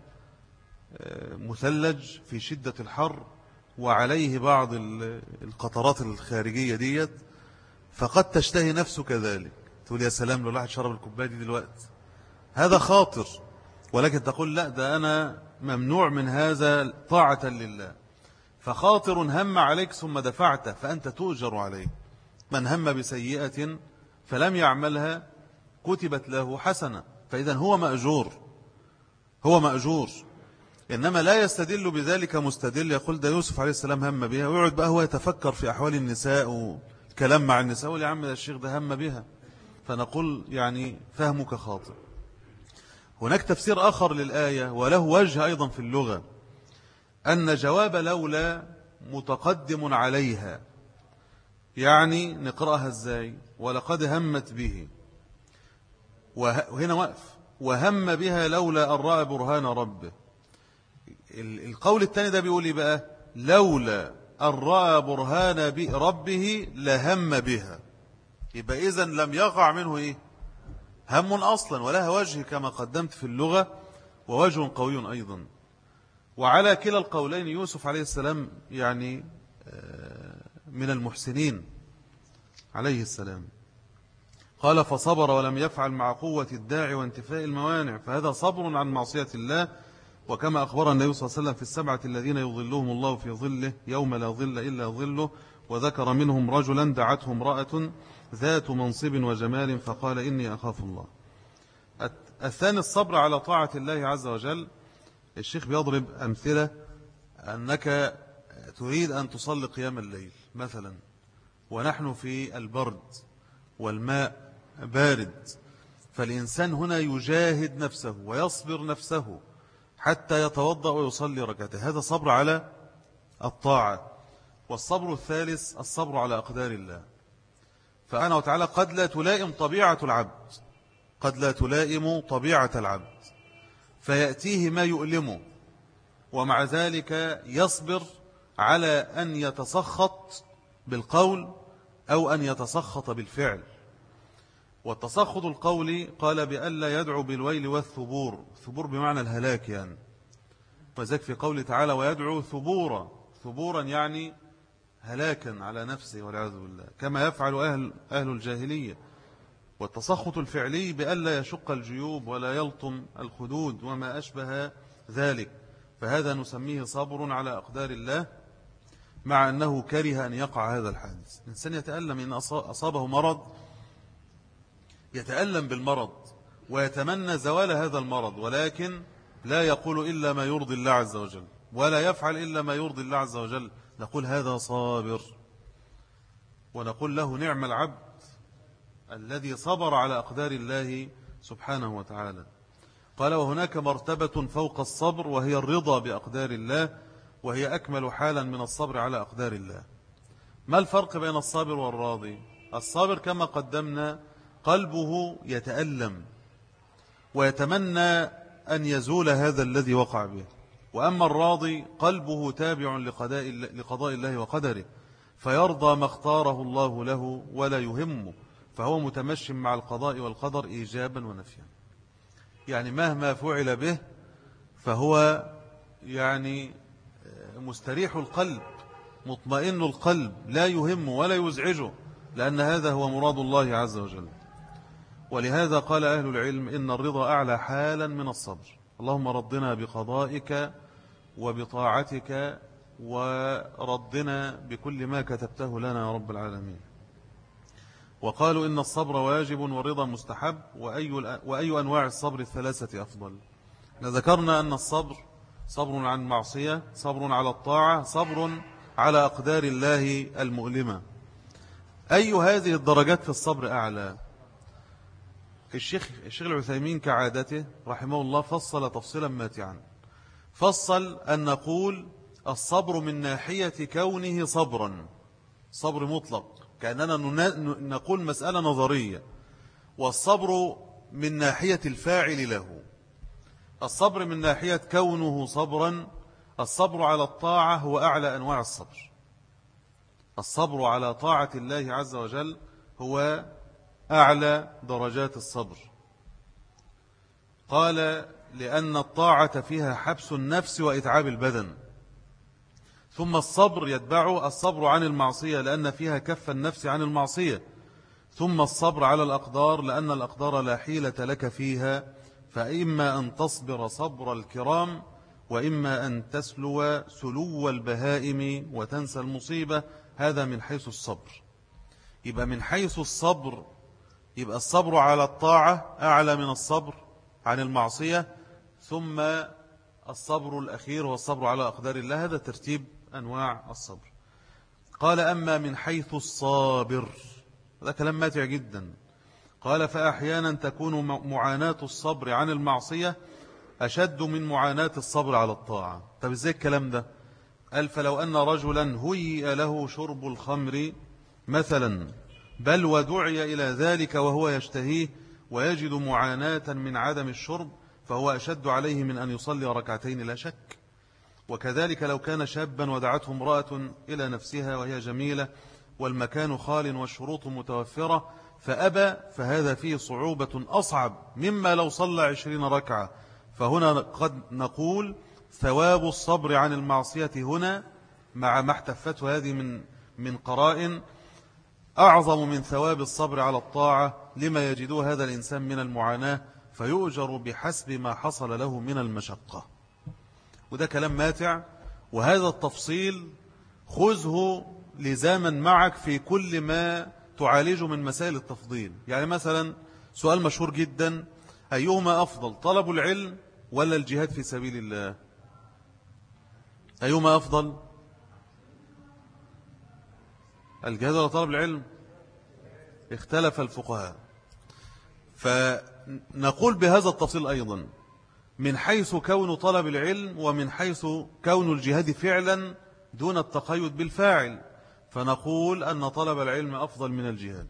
مثلج في شدة الحر وعليه بعض القطرات الخارجية ديت، فقد تشتهي نفسك ذلك، تقول يا سلام لو الواحد شرب الكوباية دي دلوقتي. هذا خاطر، ولكن تقول لا، ده أنا ممنوع من هذا طاعة لله. فخاطر هم عليك ثم دفعته فأنت تؤجر عليه. من هم بسيئة فلم يعملها كتبت له حسنة، فإذا هو مأجور، هو مأجور. إنما لا يستدل بذلك مستدل يقول ده يوسف عليه السلام هم بها، ويقعد بقى هو يتفكر في أحوال النساء والكلام مع النساء، واللي عم الشيخ ده هم بها. فنقول يعني فهمك خاطئ. هناك تفسير آخر للآية وله وجه أيضا في اللغة، أن جواب لولا متقدم عليها. يعني نقرأها ازاي؟ ولقد همت به، وهنا وقف، وهم بها لولا أن رأى برهان ربه. القول الثاني ده بيقول لي بقى لولا أن رأى برهان ربه لهم بها. يبقى إذن لم يقع منه إيه؟ هم أصلا، ولها وجه كما قدمت في اللغة ووجه قوي أيضا. وعلى كلا القولين يوسف عليه السلام يعني من المحسنين عليه السلام. قال فصبر ولم يفعل مع قوة الداعي وانتفاء الموانع، فهذا صبر عن معصية الله. وكما أخبر النبي صلى الله عليه وسلم في السبعة الذين يظلهم الله في ظله يوم لا ظل إلا ظله، وذكر منهم رجلا دعته امرأة ذات منصب وجمال فقال إني أخاف الله. الثاني الصبر على طاعة الله عز وجل. الشيخ بيضرب أمثلة، أنك تريد أن تصلي قيام الليل مثلا ونحن في البرد والماء بارد، فالإنسان هنا يجاهد نفسه ويصبر نفسه حتى يتوضأ ويصلي ركعتين. هذا صبر على الطاعة. والصبر الثالث الصبر على أقدار الله. فأنا وتعالى قد لا تلائم طبيعة العبد، قد لا تلائم طبيعة العبد فيأتيه ما يؤلمه، ومع ذلك يصبر على أن يتسخط بالقول أو أن يتسخط بالفعل. والتسخط القولي قال بألا يدعو بالويل والثبور، ثبور بمعنى الهلاك يعني، وذلك في قوله تعالى ويدعو ثبورا، ثبورا يعني هلاكا على نفسه والعياذ بالله، كما يفعل أهل, أهل الجاهلية. والتسخط الفعلي بألا يشق الجيوب ولا يلطم الخدود وما أشبه ذلك، فهذا نسميه صبر على أقدار الله، مع أنه كره أن يقع هذا الحادث. الإنسان يتألم إن أصابه مرض، يتألم بالمرض ويتمنى زوال هذا المرض، ولكن لا يقول إلا ما يرضي الله عز وجل، ولا يفعل إلا ما يرضي الله عز وجل، نقول هذا صابر، ونقول له نعم العبد الذي صبر على أقدار الله سبحانه وتعالى. قال وهناك مرتبة فوق الصبر وهي الرضا بأقدار الله، وهي أكمل حالا من الصبر على أقدار الله. ما الفرق بين الصابر والراضي؟ الصابر كما قدمنا قلبه يتألم ويتمنى أن يزول هذا الذي وقع به، وأما الراضي قلبه تابع لقضاء الله وقدره، فيرضى ما اختاره الله له ولا يهمه، فهو متمشي مع القضاء والقدر إيجابا ونفيا. يعني مهما فعل به فهو يعني مستريح القلب مطمئن القلب، لا يهمه ولا يزعجه، لأن هذا هو مراد الله عز وجل. ولهذا قال أهل العلم إن الرضا أعلى حالا من الصبر. اللهم رضنا بقضائك وبطاعتك، وردنا بكل ما كتبته لنا يا رب العالمين. وقالوا إن الصبر واجب والرضا مستحب، وأي, وأي أنواع الصبر الثلاثة أفضل. ذكرنا أن الصبر صبر عن معصية، صبر على الطاعة، صبر على أقدار الله المؤلمة. أي هذه الدرجات في الصبر أعلى؟ الشيخ, الشيخ العثيمين كعادته رحمه الله فصل تفصيلا ماتعا. فصل أن نقول الصبر من ناحية كونه صبرا، صبر مطلق كأننا نقول مسألة نظرية، والصبر من ناحية الفاعل له. الصبر من ناحية كونه صبرا، الصبر على الطاعة هو أعلى أنواع الصبر. الصبر على طاعة الله عز وجل هو أعلى درجات الصبر. قال لأن الطاعة فيها حبس النفس وإتعاب البدن، ثم الصبر يتبعه الصبر عن المعصية لأن فيها كف النفس عن المعصية، ثم الصبر على الأقدار لأن الأقدار لا حيلة لك فيها، فإما أن تصبر صبر الكرام وإما أن تسلو سلو البهائم وتنسى المصيبة. هذا من حيث الصبر. يبقى من حيث الصبر يبقى الصبر على الطاعة أعلى من الصبر عن المعصية، ثم الصبر الأخير هو الصبر على أقدار الله. هذا ترتيب أنواع الصبر. قال أما من حيث الصابر، هذا كلام ماتع جدا. قال فأحيانا تكون معاناة الصبر عن المعصية أشد من معاناة الصبر على الطاعة. طب إزاي الكلام ده؟ قال فلو أن رجلا هيئ له شرب الخمر مثلا، بل ودعي إلى ذلك وهو يشتهيه ويجد معاناة من عدم الشرب، فهو أشد عليه من أن يصلي ركعتين لا شك. وكذلك لو كان شابا ودعته امرأة إلى نفسها وهي جميلة والمكان خال والشروط متوفرة فأبى، فهذا فيه صعوبة أصعب مما لو صلى عشرين ركعة. فهنا قد نقول ثواب الصبر عن المعصية هنا مع ما احتفته هذه من من قرائن أعظم من ثواب الصبر على الطاعة، لما يجده هذا الإنسان من المعاناة فيؤجر بحسب ما حصل له من المشقة. وده كلام ماتع، وهذا التفصيل خذه لزاما معك في كل ما تعالجه من مسائل التفضيل. يعني مثلا سؤال مشهور جدا: أيهما أفضل، طلب العلم ولا الجهاد في سبيل الله؟ أيهما أفضل، الجهاد ولا طلب العلم؟ اختلف الفقهاء. فنقول بهذا التفصيل أيضا من حيث كون طلب العلم ومن حيث كون الجهاد فعلا دون التقيد بالفاعل، فنقول أن طلب العلم أفضل من الجهاد.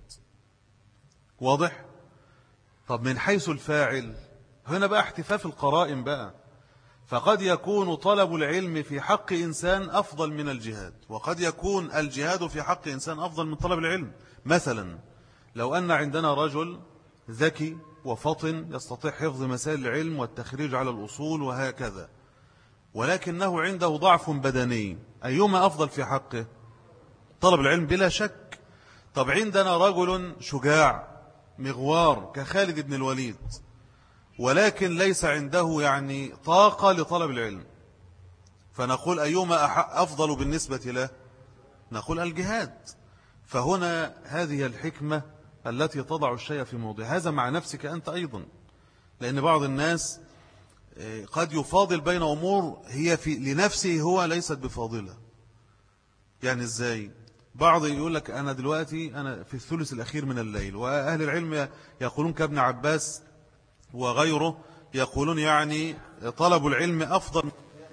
واضح؟ طب من حيث الفاعل هنا بقى احتفاف القرائن بقى. فقد يكون طلب العلم في حق إنسان أفضل من الجهاد، وقد يكون الجهاد في حق إنسان أفضل من طلب العلم. مثلا لو أن عندنا رجل ذكي وفطن يستطيع حفظ مسائل العلم والتخريج على الأصول وهكذا، ولكنه عنده ضعف بدني، أيما أفضل في حقه؟ طلب العلم بلا شك. طب عندنا رجل شجاع مغوار كخالد بن الوليد، ولكن ليس عنده يعني طاقة لطلب العلم، فنقول أيما أفضل بالنسبة له؟ نقول الجهاد. فهنا هذه الحكمة التي تضع الشيء في موضع. هذا مع نفسك أنت أيضا، لأن بعض الناس قد يفاضل بين أمور هي في لنفسه هو ليست بفاضلة. يعني إزاي؟ بعض يقول لك أنا دلوقتي أنا في الثلث الأخير من الليل، وأهل العلم يقولون كابن عباس وغيره يقولون يعني طلب العلم أفضل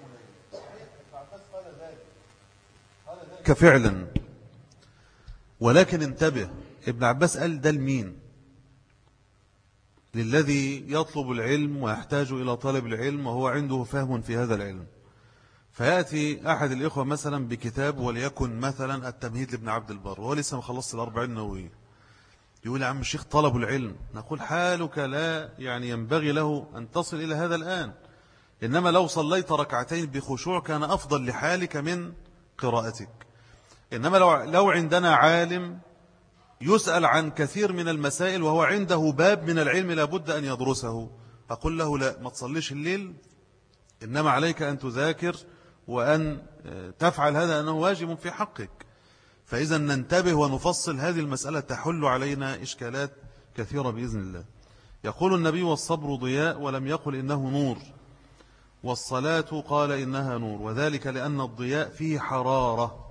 كفعلا. ولكن انتبه، ابن عباس قال ده لمين؟ للذي يطلب العلم ويحتاج إلى طلب العلم وهو عنده فهم في هذا العلم. فيأتي أحد الإخوة مثلا بكتاب وليكن مثلا التمهيد لابن عبد البر، وهو لسه مخلص الأربعين النووية، يقول يا عم الشيخ طلب العلم. نقول حالك لا يعني ينبغي له أن تصل إلى هذا الآن، إنما لو صليت ركعتين بخشوع كان أفضل لحالك من قراءتك. إنما لو, لو عندنا عالم يسأل عن كثير من المسائل وهو عنده باب من العلم لابد أن يدرسه، أقول له لا ما تصليش الليل، إنما عليك أن تذاكر وأن تفعل هذا أنه واجب في حقك. فإذا ننتبه ونفصل هذه المسألة تحل علينا إشكالات كثيرة بإذن الله. يقول النبي والصبر ضياء ولم يقل إنه نور، والصلاة قال إنها نور، وذلك لأن الضياء فيه حرارة،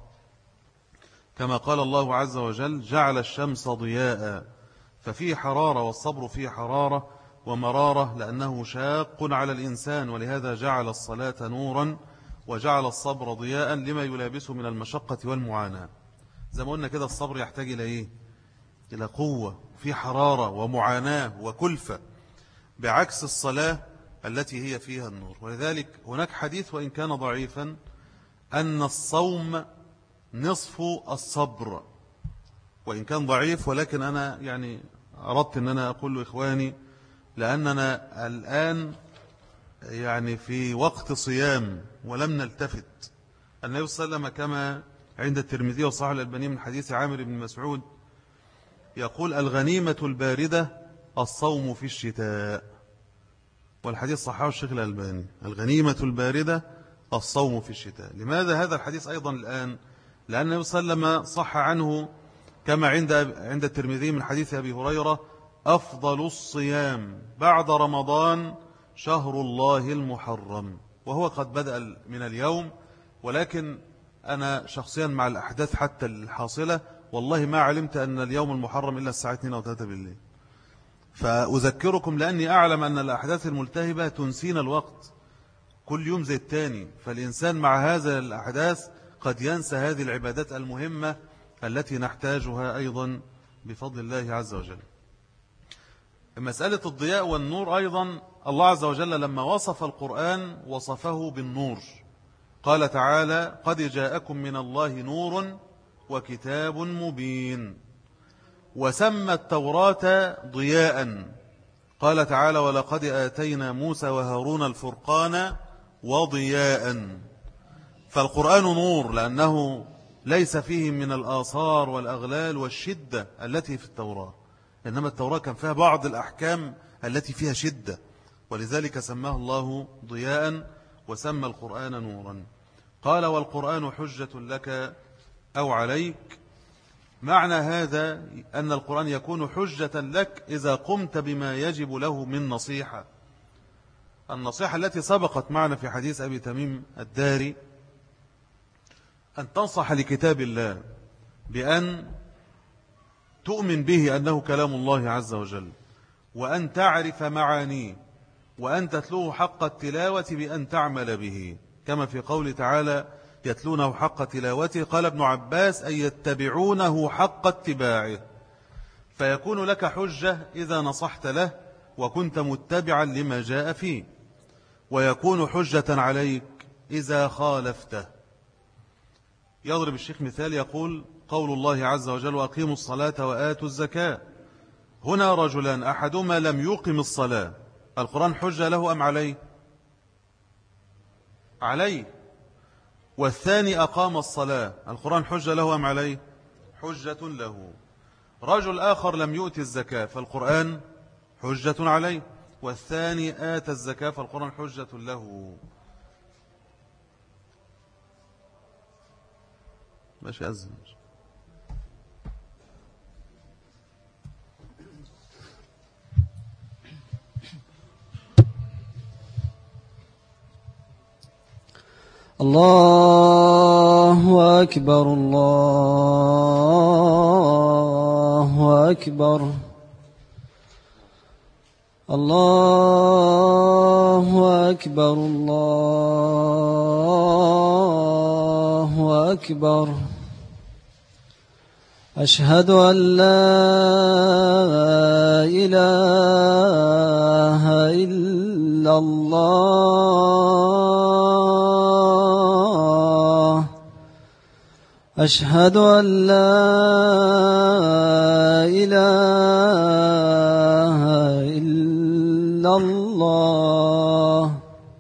كما قال الله عز وجل جعل الشمس ضياء، ففيه حرارة، والصبر فيه حرارة ومرارة لأنه شاق على الإنسان، ولهذا جعل الصلاة نورا وجعل الصبر ضياء لما يلابسه من المشقة والمعاناة. زي ما قلنا كده الصبر يحتاج إلى إيه؟ إلى قوة، في حرارة ومعاناة وكلفة، بعكس الصلاة التي هي فيها النور. ولذلك هناك حديث وإن كان ضعيفا أن الصوم نصف الصبر، وإن كان ضعيف ولكن أنا يعني أردت أن أنا أقول لإخواني لأننا الآن يعني في وقت صيام ولم نلتفت. النبي صلى الله عليه وسلم كما عند الترمذي وصححه الألباني من حديث عامر بن مسعود يقول الغنيمة الباردة الصوم في الشتاء، والحديث صححه الشيخ الألباني، الغنيمة الباردة الصوم في الشتاء. لماذا هذا الحديث أيضا الآن؟ لأن النبي صلى الله عليه وسلم صح عنه كما عند عند الترمذي من حديث أبي هريرة أفضل الصيام بعد رمضان شهر الله المحرم، وهو قد بدأ من اليوم، ولكن أنا شخصيا مع الأحداث حتى الحاصلة والله ما علمت أن اليوم المحرم إلا الساعة اثنين أو ثلاثة بالليل. فأذكركم لأني أعلم أن الأحداث الملتهبة تنسينا الوقت كل يوم زي التاني، فالإنسان مع هذا الأحداث قد ينسى هذه العبادات المهمة التي نحتاجها أيضا بفضل الله عز وجل. مسألة الضياء والنور أيضا الله عز وجل لما وصف القرآن وصفه بالنور، قال تعالى قد جاءكم من الله نور وكتاب مبين، وسمى التوراة ضياء، قال تعالى ولقد آتينا موسى وهارون الفرقان وضياء. فالقرآن نور لأنه ليس فيه من الآثار والأغلال والشدة التي في التوراة، إنما التوراة كان فيها بعض الأحكام التي فيها شدة، ولذلك سماه الله ضياء وسمى القرآن نورا. قال والقرآن حجة لك أو عليك، معنى هذا أن القرآن يكون حجة لك إذا قمت بما يجب له من نصيحة. النصيحة التي سبقت معنا في حديث أبي تميم الداري أن تنصح لكتاب الله بأن تؤمن به أنه كلام الله عز وجل، وأن تعرف معانيه، وأن تتلوه حق التلاوة بأن تعمل به، كما في قول تعالى يتلونه حق تلاوته. قال ابن عباس أن يتبعونه حق اتباعه، فيكون لك حجة إذا نصحت له وكنت متبعا لما جاء فيه. ويكون حجة عليك إذا خالفته. يضرب الشيخ مثال يقول قول الله عز وجل وأقيموا الصلاة وآتوا الزكاة. هنا رجلان أحدهما لم يقم الصلاة، القرآن حجة له أم عليه؟ عليه. والثاني أقام الصلاة، القرآن حجة له أم عليه؟ حجة له. رجل آخر لم يؤتي الزكاة فالقرآن حجة عليه، والثاني آتى الزكاة فالقرآن حجة له. ماشي أزم. الله أكبر الله أكبر الله أكبر الله أكبر. أشهد أن لا إله إلا الله أشهد أن لا إله إلا الله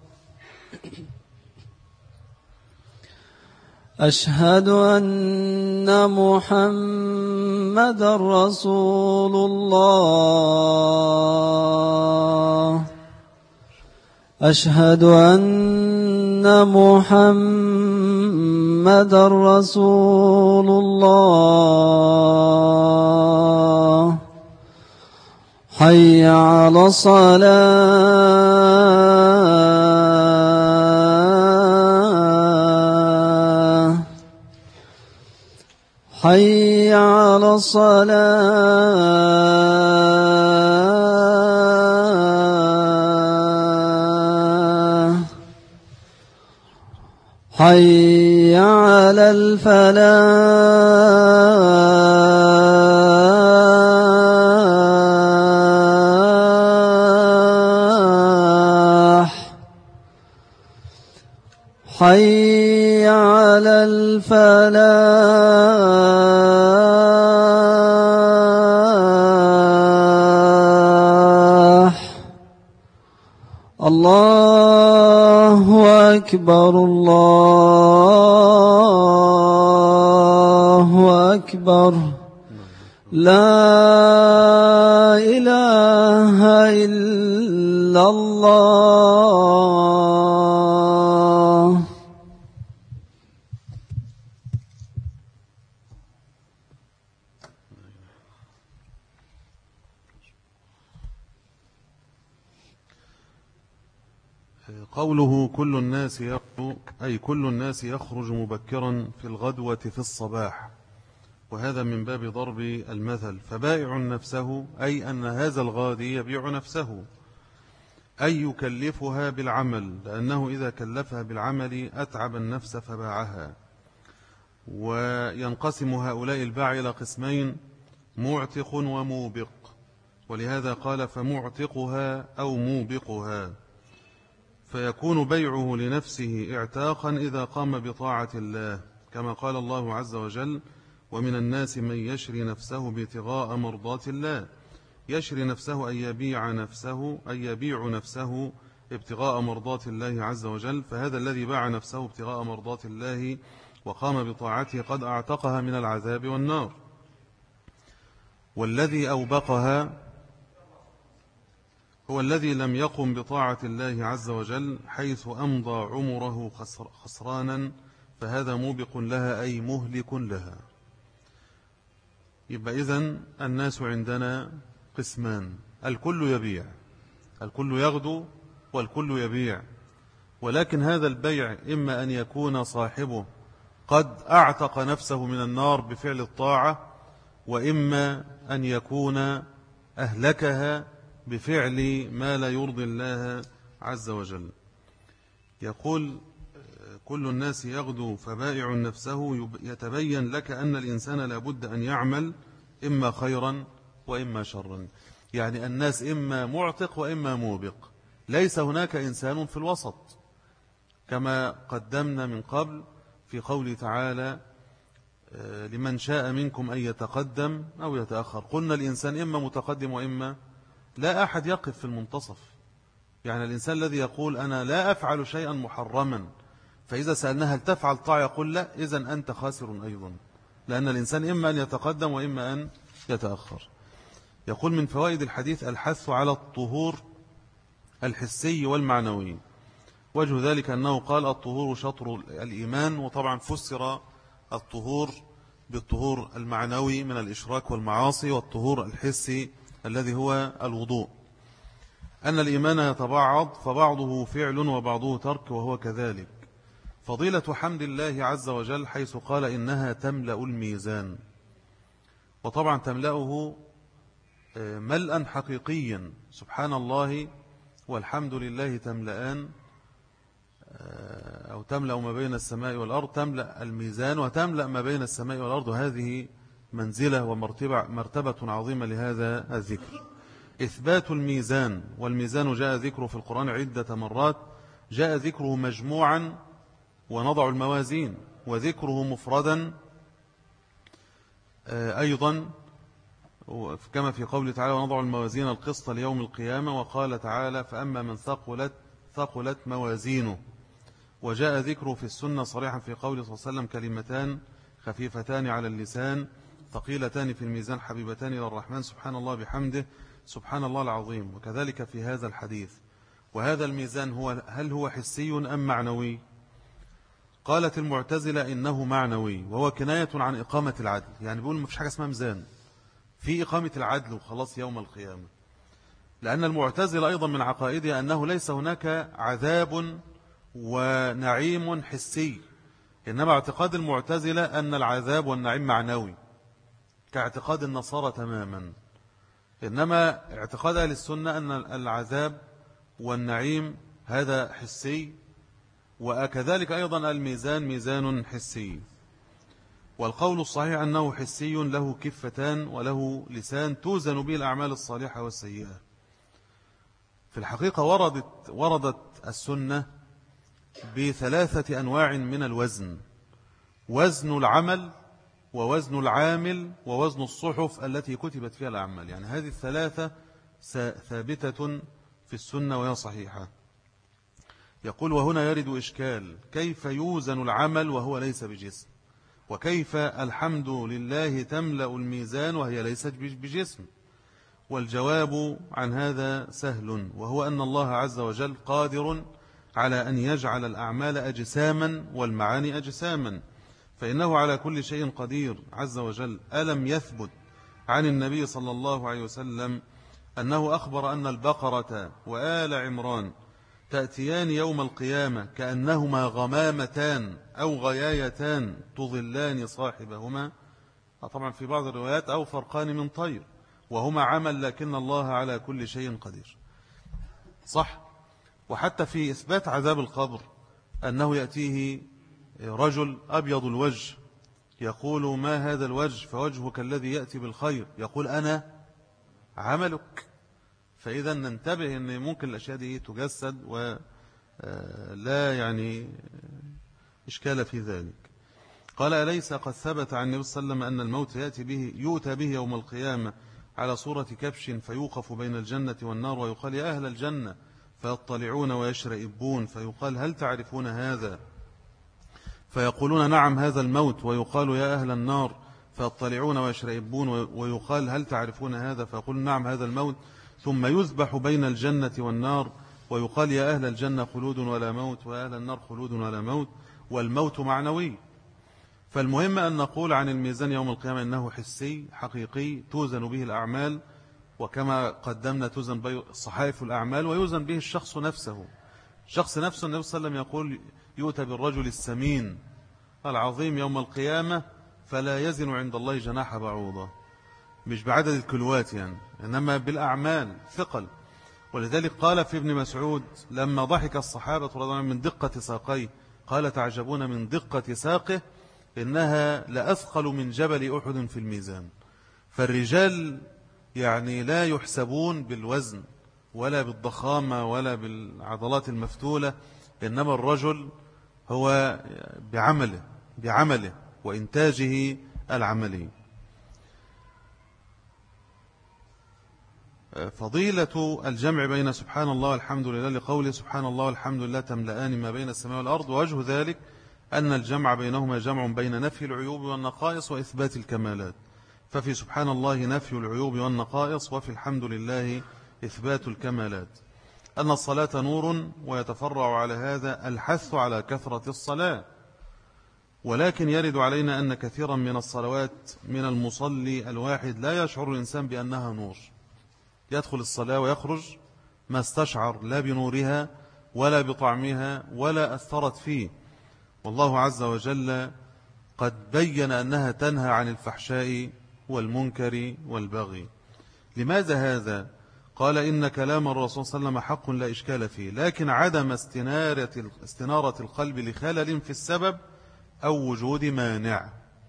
أشهد أن محمدا رسول الله أشهد أن محمدا رسول الله. حي على الصلاة حي على الصلاة حي على الفلاح حي على الفلاح. الله أكبر الله أكبر لا إله إلا الله. قوله كل الناس يخرج أي كل الناس يخرج مبكرا في الغدوة في الصباح، وهذا من باب ضرب المثل. فبائع نفسه أي أن هذا الغادي يبيع نفسه أي يكلفها بالعمل، لأنه إذا كلفها بالعمل أتعب النفس فباعها. وينقسم هؤلاء الباع إلى قسمين معتق وموبق، ولهذا قال فمعتقها أو موبقها. فيكون بيعه لنفسه اعتاقا إذا قام بطاعة الله، كما قال الله عز وجل ومن الناس من يشري نفسه ابتغاء مرضات الله. يشري نفسه أي يبيع نفسه أي يبيع نفسه ابتغاء مرضات الله عز وجل. فهذا الذي باع نفسه ابتغاء مرضات الله وقام بطاعته قد أعتقها من العذاب والنار. والذي أوبقها هو الذي لم يقم بطاعة الله عز وجل حيث أمضى عمره خسرانا، فهذا موبق لها أي مهلك لها. يبقى إذن الناس عندنا قسمان، الكل يبيع، الكل يغدو والكل يبيع، ولكن هذا البيع إما أن يكون صاحبه قد أعتق نفسه من النار بفعل الطاعة، وإما أن يكون أهلكها بفعل ما لا يرضي الله عز وجل. يقول كل الناس يغدو فبائع نفسه، يتبين لك أن الإنسان لابد أن يعمل إما خيرا وإما شرا، يعني الناس إما معتق وإما موبق، ليس هناك إنسان في الوسط، كما قدمنا من قبل في قوله تعالى لمن شاء منكم أن يتقدم أو يتأخر. قلنا الإنسان إما متقدم وإما لا أحد يقف في المنتصف. يعني الإنسان الذي يقول أنا لا أفعل شيئا محرما، فإذا سألناه هل تفعل طاعة يقول لا، إذن أنت خاسر أيضا، لأن الإنسان إما أن يتقدم وإما أن يتأخر. يقول من فوائد الحديث الحث على الطهور الحسي والمعنوي. وجه ذلك أنه قال الطهور شطر الإيمان، وطبعا فسر الطهور بالطهور المعنوي من الإشراك والمعاصي، والطهور الحسي الذي هو الوضوء. أن الإيمان يتبعض، فبعضه فعل وبعضه ترك، وهو كذلك. فضيلة حمد الله عز وجل حيث قال إنها تملأ الميزان، وطبعا تملأه ملأ حقيقيا. سبحان الله والحمد لله تملأان، أو تملأ ما بين السماء والأرض، تملأ الميزان وتملأ ما بين السماء والأرض. هذه منزلة ومرتبة مرتبة عظيمة لهذا الذكر. إثبات الميزان، والميزان جاء ذكره في القرآن عدة مرات، جاء ذكره مجموعا ونضع الموازين، وذكره مفردا أيضا كما في قوله تعالى ونضع الموازين القسط ليوم القيامة. وقال تعالى فأما من ثقلت ثقلت موازينه. وجاء ذكره في السنة صريحا في قوله صلى الله عليه وسلم كلمتان خفيفتان على اللسان ثقيلتان في الميزان حبيبتان إلى الرحمن سبحان الله بحمده سبحان الله العظيم. وكذلك في هذا الحديث. وهذا الميزان هو هل هو حسي أم معنوي؟ قالت المعتزلة إنه معنوي، وهو كناية عن إقامة العدل. يعني بيقول ما فيش حاجة اسمها ميزان، في إقامة العدل وخلاص يوم القيامة. لأن المعتزلة أيضا من عقائدها أنه ليس هناك عذاب ونعيم حسي، إنما اعتقاد المعتزلة أن العذاب والنعيم معنوي كاعتقاد النصارى تماما. إنما اعتقاد أهل السنة أن العذاب والنعيم هذا حسي، وكذلك أيضا الميزان ميزان حسي. والقول الصحيح أنه حسي له كفتان وله لسان توزن به الأعمال الصالحة والسيئة. في الحقيقة وردت, وردت السنة بثلاثة أنواع من الوزن: وزن العمل، ووزن العامل، ووزن الصحف التي كتبت فيها الأعمال. يعني هذه الثلاثة ثابتة في السنة وهي صحيحة. يقول وهنا يرد إشكال: كيف يوزن العمل وهو ليس بجسم؟ وكيف الحمد لله تملأ الميزان وهي ليست بجسم؟ والجواب عن هذا سهل، وهو أن الله عز وجل قادر على أن يجعل الأعمال أجساما والمعاني أجساما، فإنه على كل شيء قدير عز وجل. ألم يثبت عن النبي صلى الله عليه وسلم أنه أخبر أن البقرة وآل عمران تأتيان يوم القيامة كأنهما غمامتان أو غيايتان تظلان صاحبهما؟ طبعا في بعض الروايات أو فرقان من طير، وهما عمل لكن الله على كل شيء قدير. صح. وحتى في إثبات عذاب القبر أنه يأتيه رجل أبيض الوجه يقول ما هذا الوجه؟ فوجهك الذي يأتي بالخير. يقول أنا عملك. فإذا ننتبه أن ممكن الأشياء دي تجسد ولا يعني إشكال في ذلك. قال أليس قد ثبت عن النبي صلى الله عليه وسلم أن الموت يأتي به يؤتى به يوم القيامة على صورة كبش فيوقف بين الجنة والنار ويقال يا أهل الجنة فيطلعون ويشرئبون فيقال هل تعرفون هذا؟ فيقولون نعم هذا الموت. ويقال يا أهل النار فيطلعون ويشرئبون ويقال هل تعرفون هذا؟ فيقولون نعم هذا الموت. ثم يذبح بين الجنة والنار ويقال يا أهل الجنة خلود ولا موت ويا أهل النار خلود ولا موت، والموت معنوي. فالمهم أن نقول عن الميزان يوم القيامة إنه حسي حقيقي توزن به الأعمال، وكما قدمنا توزن به صحائف الأعمال ويوزن به الشخص نفسه. الشخص نفسه النبي صلى الله عليه وسلم يقول يؤتى بالرجل السمين العظيم يوم القيامة فلا يزن عند الله جناح بعوضة، مش بعدد الكلوات يعني، إنما بالأعمال ثقل. ولذلك قال في ابن مسعود لما ضحك الصحابة رضي الله عنهم من دقة ساقيه قال تعجبون من دقة ساقه إنها لأثقل من جبل أحد في الميزان. فالرجال يعني لا يحسبون بالوزن ولا بالضخامة ولا بالعضلات المفتولة، إنما الرجل هو بعمله بعمله وإنتاجه العملي. فضيلة الجمع بين سبحان الله والحمد لله لقوله سبحان الله والحمد لله تملأان ما بين السماء والأرض، ووجه ذلك أن الجمع بينهما جمع بين نفي العيوب والنقائص وإثبات الكمالات، ففي سبحان الله نفي العيوب والنقائص، وفي الحمد لله إثبات الكمالات. أن الصلاة نور، ويتفرع على هذا الحث على كثرة الصلاة، ولكن يرد علينا أن كثيرا من الصلوات من المصلي الواحد لا يشعر الإنسان بأنها نور، يدخل الصلاة ويخرج ما استشعر لا بنورها ولا بطعمها ولا أثرت فيه، والله عز وجل قد بين أنها تنهى عن الفحشاء والمنكر والبغي. لماذا هذا؟ قال إن كلام الرسول صلى الله عليه وسلم حق لا إشكال فيه، لكن عدم استنارة, استنارة القلب لخلل في السبب أو وجود مانع.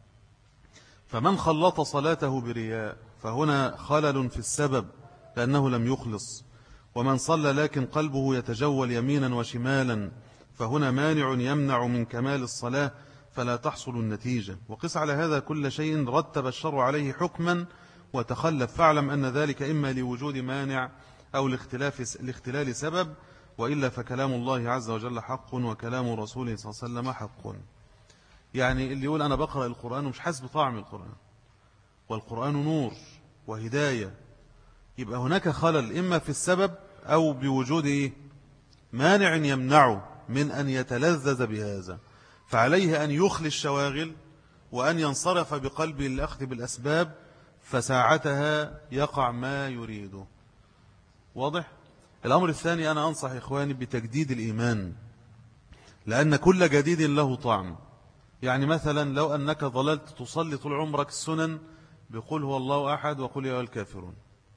فمن خلط صلاته برياء فهنا خلل في السبب لأنه لم يخلص، ومن صلى لكن قلبه يتجول يمينا وشمالا فهنا مانع يمنع من كمال الصلاة فلا تحصل النتيجة. وقس على هذا كل شيء رتب الشرع عليه حكما وتخلف، فاعلم أن ذلك إما لوجود مانع أو لاختلاف لاختلال سبب، وإلا فكلام الله عز وجل حق وكلام رسوله صلى الله عليه وسلم حق. يعني اللي يقول أنا بقرأ القرآن ومش حاسس بطعم القرآن، والقرآن نور وهداية، يبقى هناك خلل إما في السبب أو بوجود مانع يمنعه من أن يتلذذ بهذا، فعليه أن يخلي الشواغل وأن ينصرف بقلبه للأخذ بالأسباب، فساعتها يقع ما يريده. واضح؟ الأمر الثاني، أنا أنصح إخواني بتجديد الإيمان، لأن كل جديد له طعم. يعني مثلا لو أنك ظللت تصلي طول عمرك السنن بقول هو الله أحد وقل يا الكافرون،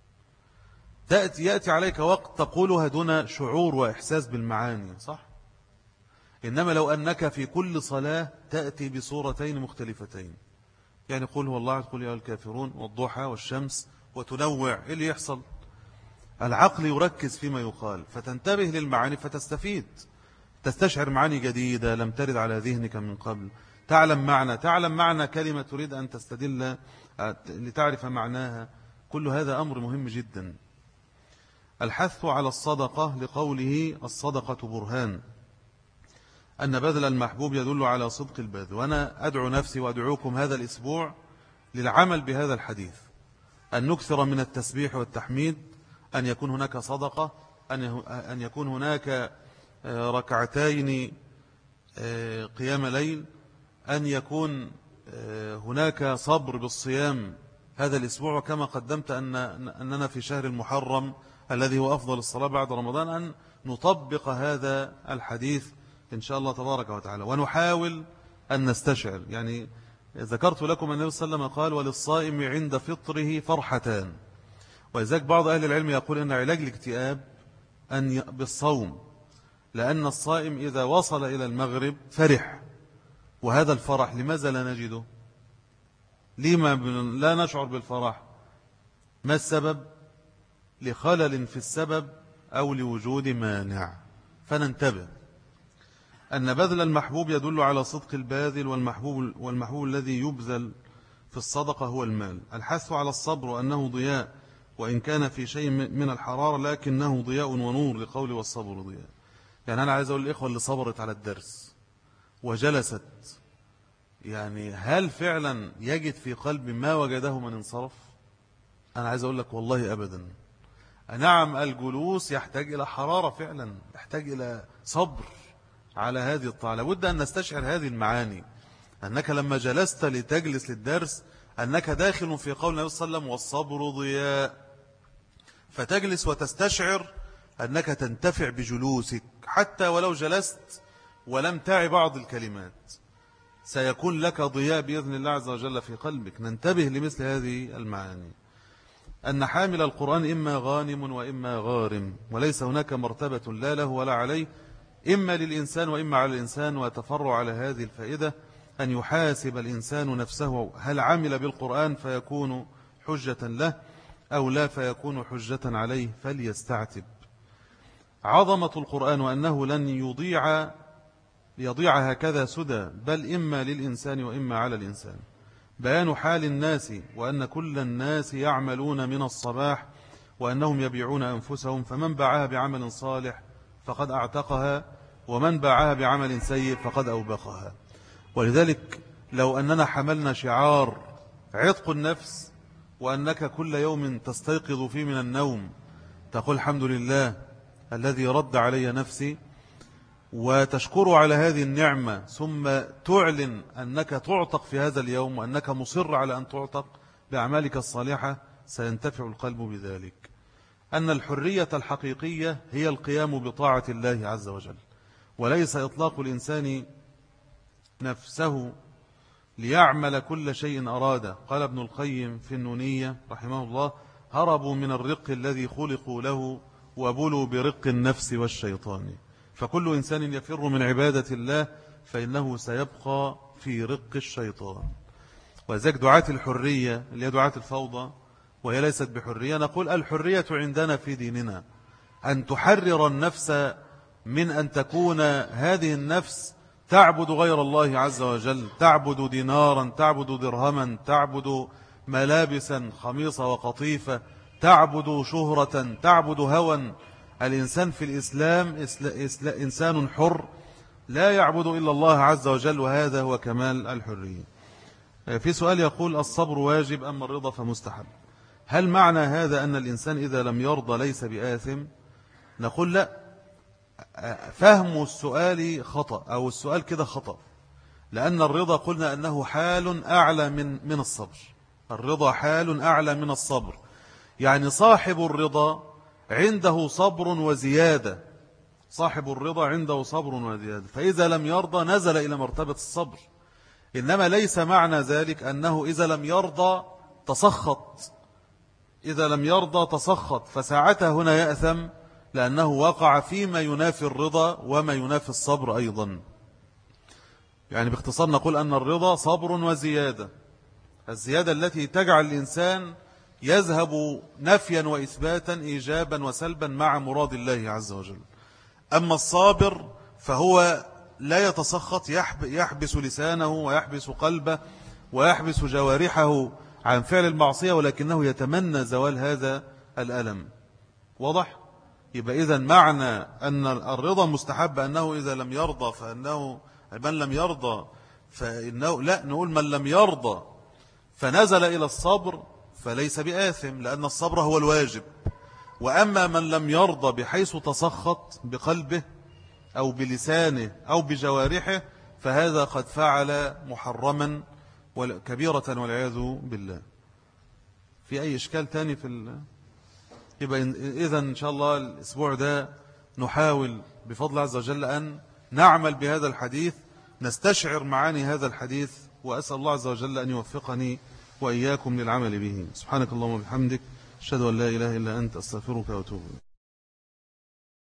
تأتي يأتي عليك وقت تقولها دون شعور وإحساس بالمعاني، صح؟ إنما لو أنك في كل صلاة تأتي بصورتين مختلفتين، يعني قل هو الله أحد قل يا الكافرون والضحى والشمس، وتنوع، إيه اللي يحصل؟ العقل يركز فيما يقال فتنتبه للمعاني فتستفيد، تستشعر معاني جديدة لم ترد على ذهنك من قبل، تعلم معنى تعلم معنى كلمة تريد أن تستدل لتعرف معناها. كل هذا أمر مهم جدا. الحث على الصدقة لقوله الصدقة برهان، أن بذل المحبوب يدل على صدق البذل. وأنا أدعو نفسي وأدعوكم هذا الأسبوع للعمل بهذا الحديث، أن نكثر من التسبيح والتحميد، أن يكون هناك صدقة، أن يكون هناك ركعتين قيام ليل، أن يكون هناك صبر بالصيام هذا الأسبوع. وكما قدمت أن أننا في شهر المحرم الذي هو أفضل الصلاة بعد رمضان، أن نطبق هذا الحديث إن شاء الله تبارك وتعالى، ونحاول أن نستشعر. يعني ذكرت لكم أن النبي صلى الله عليه وسلم قال وللصائم عند فطره فرحتان، ولذلك بعض أهل العلم يقول أن علاج الاكتئاب أن بالصوم، لأن الصائم إذا وصل إلى المغرب فرح، وهذا الفرح لماذا لا نجده؟ لما لا نشعر بالفرح؟ ما السبب؟ لخلل في السبب أو لوجود مانع. فننتبه أن بذل المحبوب يدل على صدق الباذل، والمحبوب, والمحبوب الذي يبذل في الصدقة هو المال. الحث على الصبر أنه ضياء، وإن كان في شيء من الحرارة لكنه ضياء ونور، لقول والصبر ضياء. يعني أنا عايز أقول الإخوة اللي صبرت على الدرس وجلست، يعني هل فعلا يجد في قلب ما وجده من انصرف؟ أنا عايز أقول لك والله أبدا. نعم، الجلوس يحتاج إلى حرارة فعلا، يحتاج إلى صبر على هذه الطاعة. لابد أن نستشعر هذه المعاني، أنك لما جلست لتجلس للدرس أنك داخل في قول النبي صلى الله عليه وسلم والصبر ضياء، فتجلس وتستشعر أنك تنتفع بجلوسك، حتى ولو جلست ولم تعي بعض الكلمات سيكون لك ضياء بإذن الله عز وجل في قلبك. ننتبه لمثل هذه المعاني. أن حامل القرآن إما غانم وإما غارم، وليس هناك مرتبة لا له ولا عليه، إما للإنسان وإما على الإنسان. وتفرع على هذه الفائدة أن يحاسب الإنسان نفسه، هل عمل بالقرآن فيكون حجة له أو لا فيكون حجة عليه، فليستعتب. عظمة القرآن وأنه لن يضيع يضيع هكذا سدى، بل إما للإنسان وإما على الإنسان. بيان حال الناس وأن كل الناس يعملون من الصباح وأنهم يبيعون أنفسهم، فمن باعها بعمل صالح فقد أعتقها، ومن باعها بعمل سيء فقد أوبقها. ولذلك لو أننا حملنا شعار عتق النفس، وأنك كل يوم تستيقظ فيه من النوم تقول الحمد لله الذي رد علي نفسي، وتشكر على هذه النعمة، ثم تعلن أنك تعتق في هذا اليوم وأنك مصر على أن تعتق بأعمالك الصالحة، سينتفع القلب بذلك. أن الحرية الحقيقية هي القيام بطاعة الله عز وجل، وليس إطلاق الإنسان نفسه ليعمل كل شيء أراد. قال ابن القيم في النونية رحمه الله: هربوا من الرق الذي خلقوا له وبلوا برق النفس والشيطان. فكل إنسان يفر من عبادة الله فإنه سيبقى في رق الشيطان. وذلك دعاة الحرية اللي هي دعاة الفوضى وهي ليست بحرية، نقول الحرية عندنا في ديننا أن تحرر النفس من أن تكون هذه النفس تعبد غير الله عز وجل، تعبد دينارا، تعبد درهما، تعبد ملابسا خميصة وقطيفة، تعبد شهرة، تعبد هوى. الإنسان في الإسلام إنسان حر لا يعبد إلا الله عز وجل، وهذا هو كمال الحرية. في سؤال يقول: الصبر واجب أما الرضا فمستحب؟ هل معنى هذا أن الإنسان إذا لم يرضى ليس بآثم؟ نقول لا، فهم السؤال خطأ، أو السؤال كده خطأ، لأن الرضا قلنا أنه حال أعلى من من الصبر. الرضا حال أعلى من الصبر، يعني صاحب الرضا عنده صبر وزيادة، صاحب الرضا عنده صبر وزيادة، فإذا لم يرضى نزل إلى مرتبة الصبر. إنما ليس معنى ذلك أنه إذا لم يرضى تسخط، إذا لم يرضى تسخط، فساعتها هنا يأثم، لأنه وقع فيما ينافي الرضا وما ينافي الصبر أيضا. يعني باختصار نقول أن الرضا صبر وزيادة، الزيادة التي تجعل الإنسان يذهب نفيا وإثباتا، إيجابا وسلبا مع مراد الله عز وجل. أما الصابر فهو لا يتسخط، يحبس لسانه ويحبس قلبه ويحبس جوارحه عن فعل المعصية، ولكنه يتمنى زوال هذا الألم. واضح؟ يبقى إذن معنى أن الرضا مستحب أنه إذا لم يرضى فأنه من لم يرضى فإنه لا، نقول من لم يرضى فنزل إلى الصبر فليس بآثم، لأن الصبر هو الواجب. وأما من لم يرضى بحيث تسخط بقلبه أو بلسانه أو بجوارحه فهذا قد فعل محرما كبيرة والعياذ بالله. في أي إشكال تاني في ال... يبقى إذن إن شاء الله الأسبوع ده نحاول بفضل عز وجل أن نعمل بهذا الحديث، نستشعر معاني هذا الحديث، وأسأل الله عز وجل أن يوفقني وإياكم للعمل به. سبحانك اللهم وبحمدك، أشهد أن لا إله إلا أنت، أستغفرك وأتوب إليك.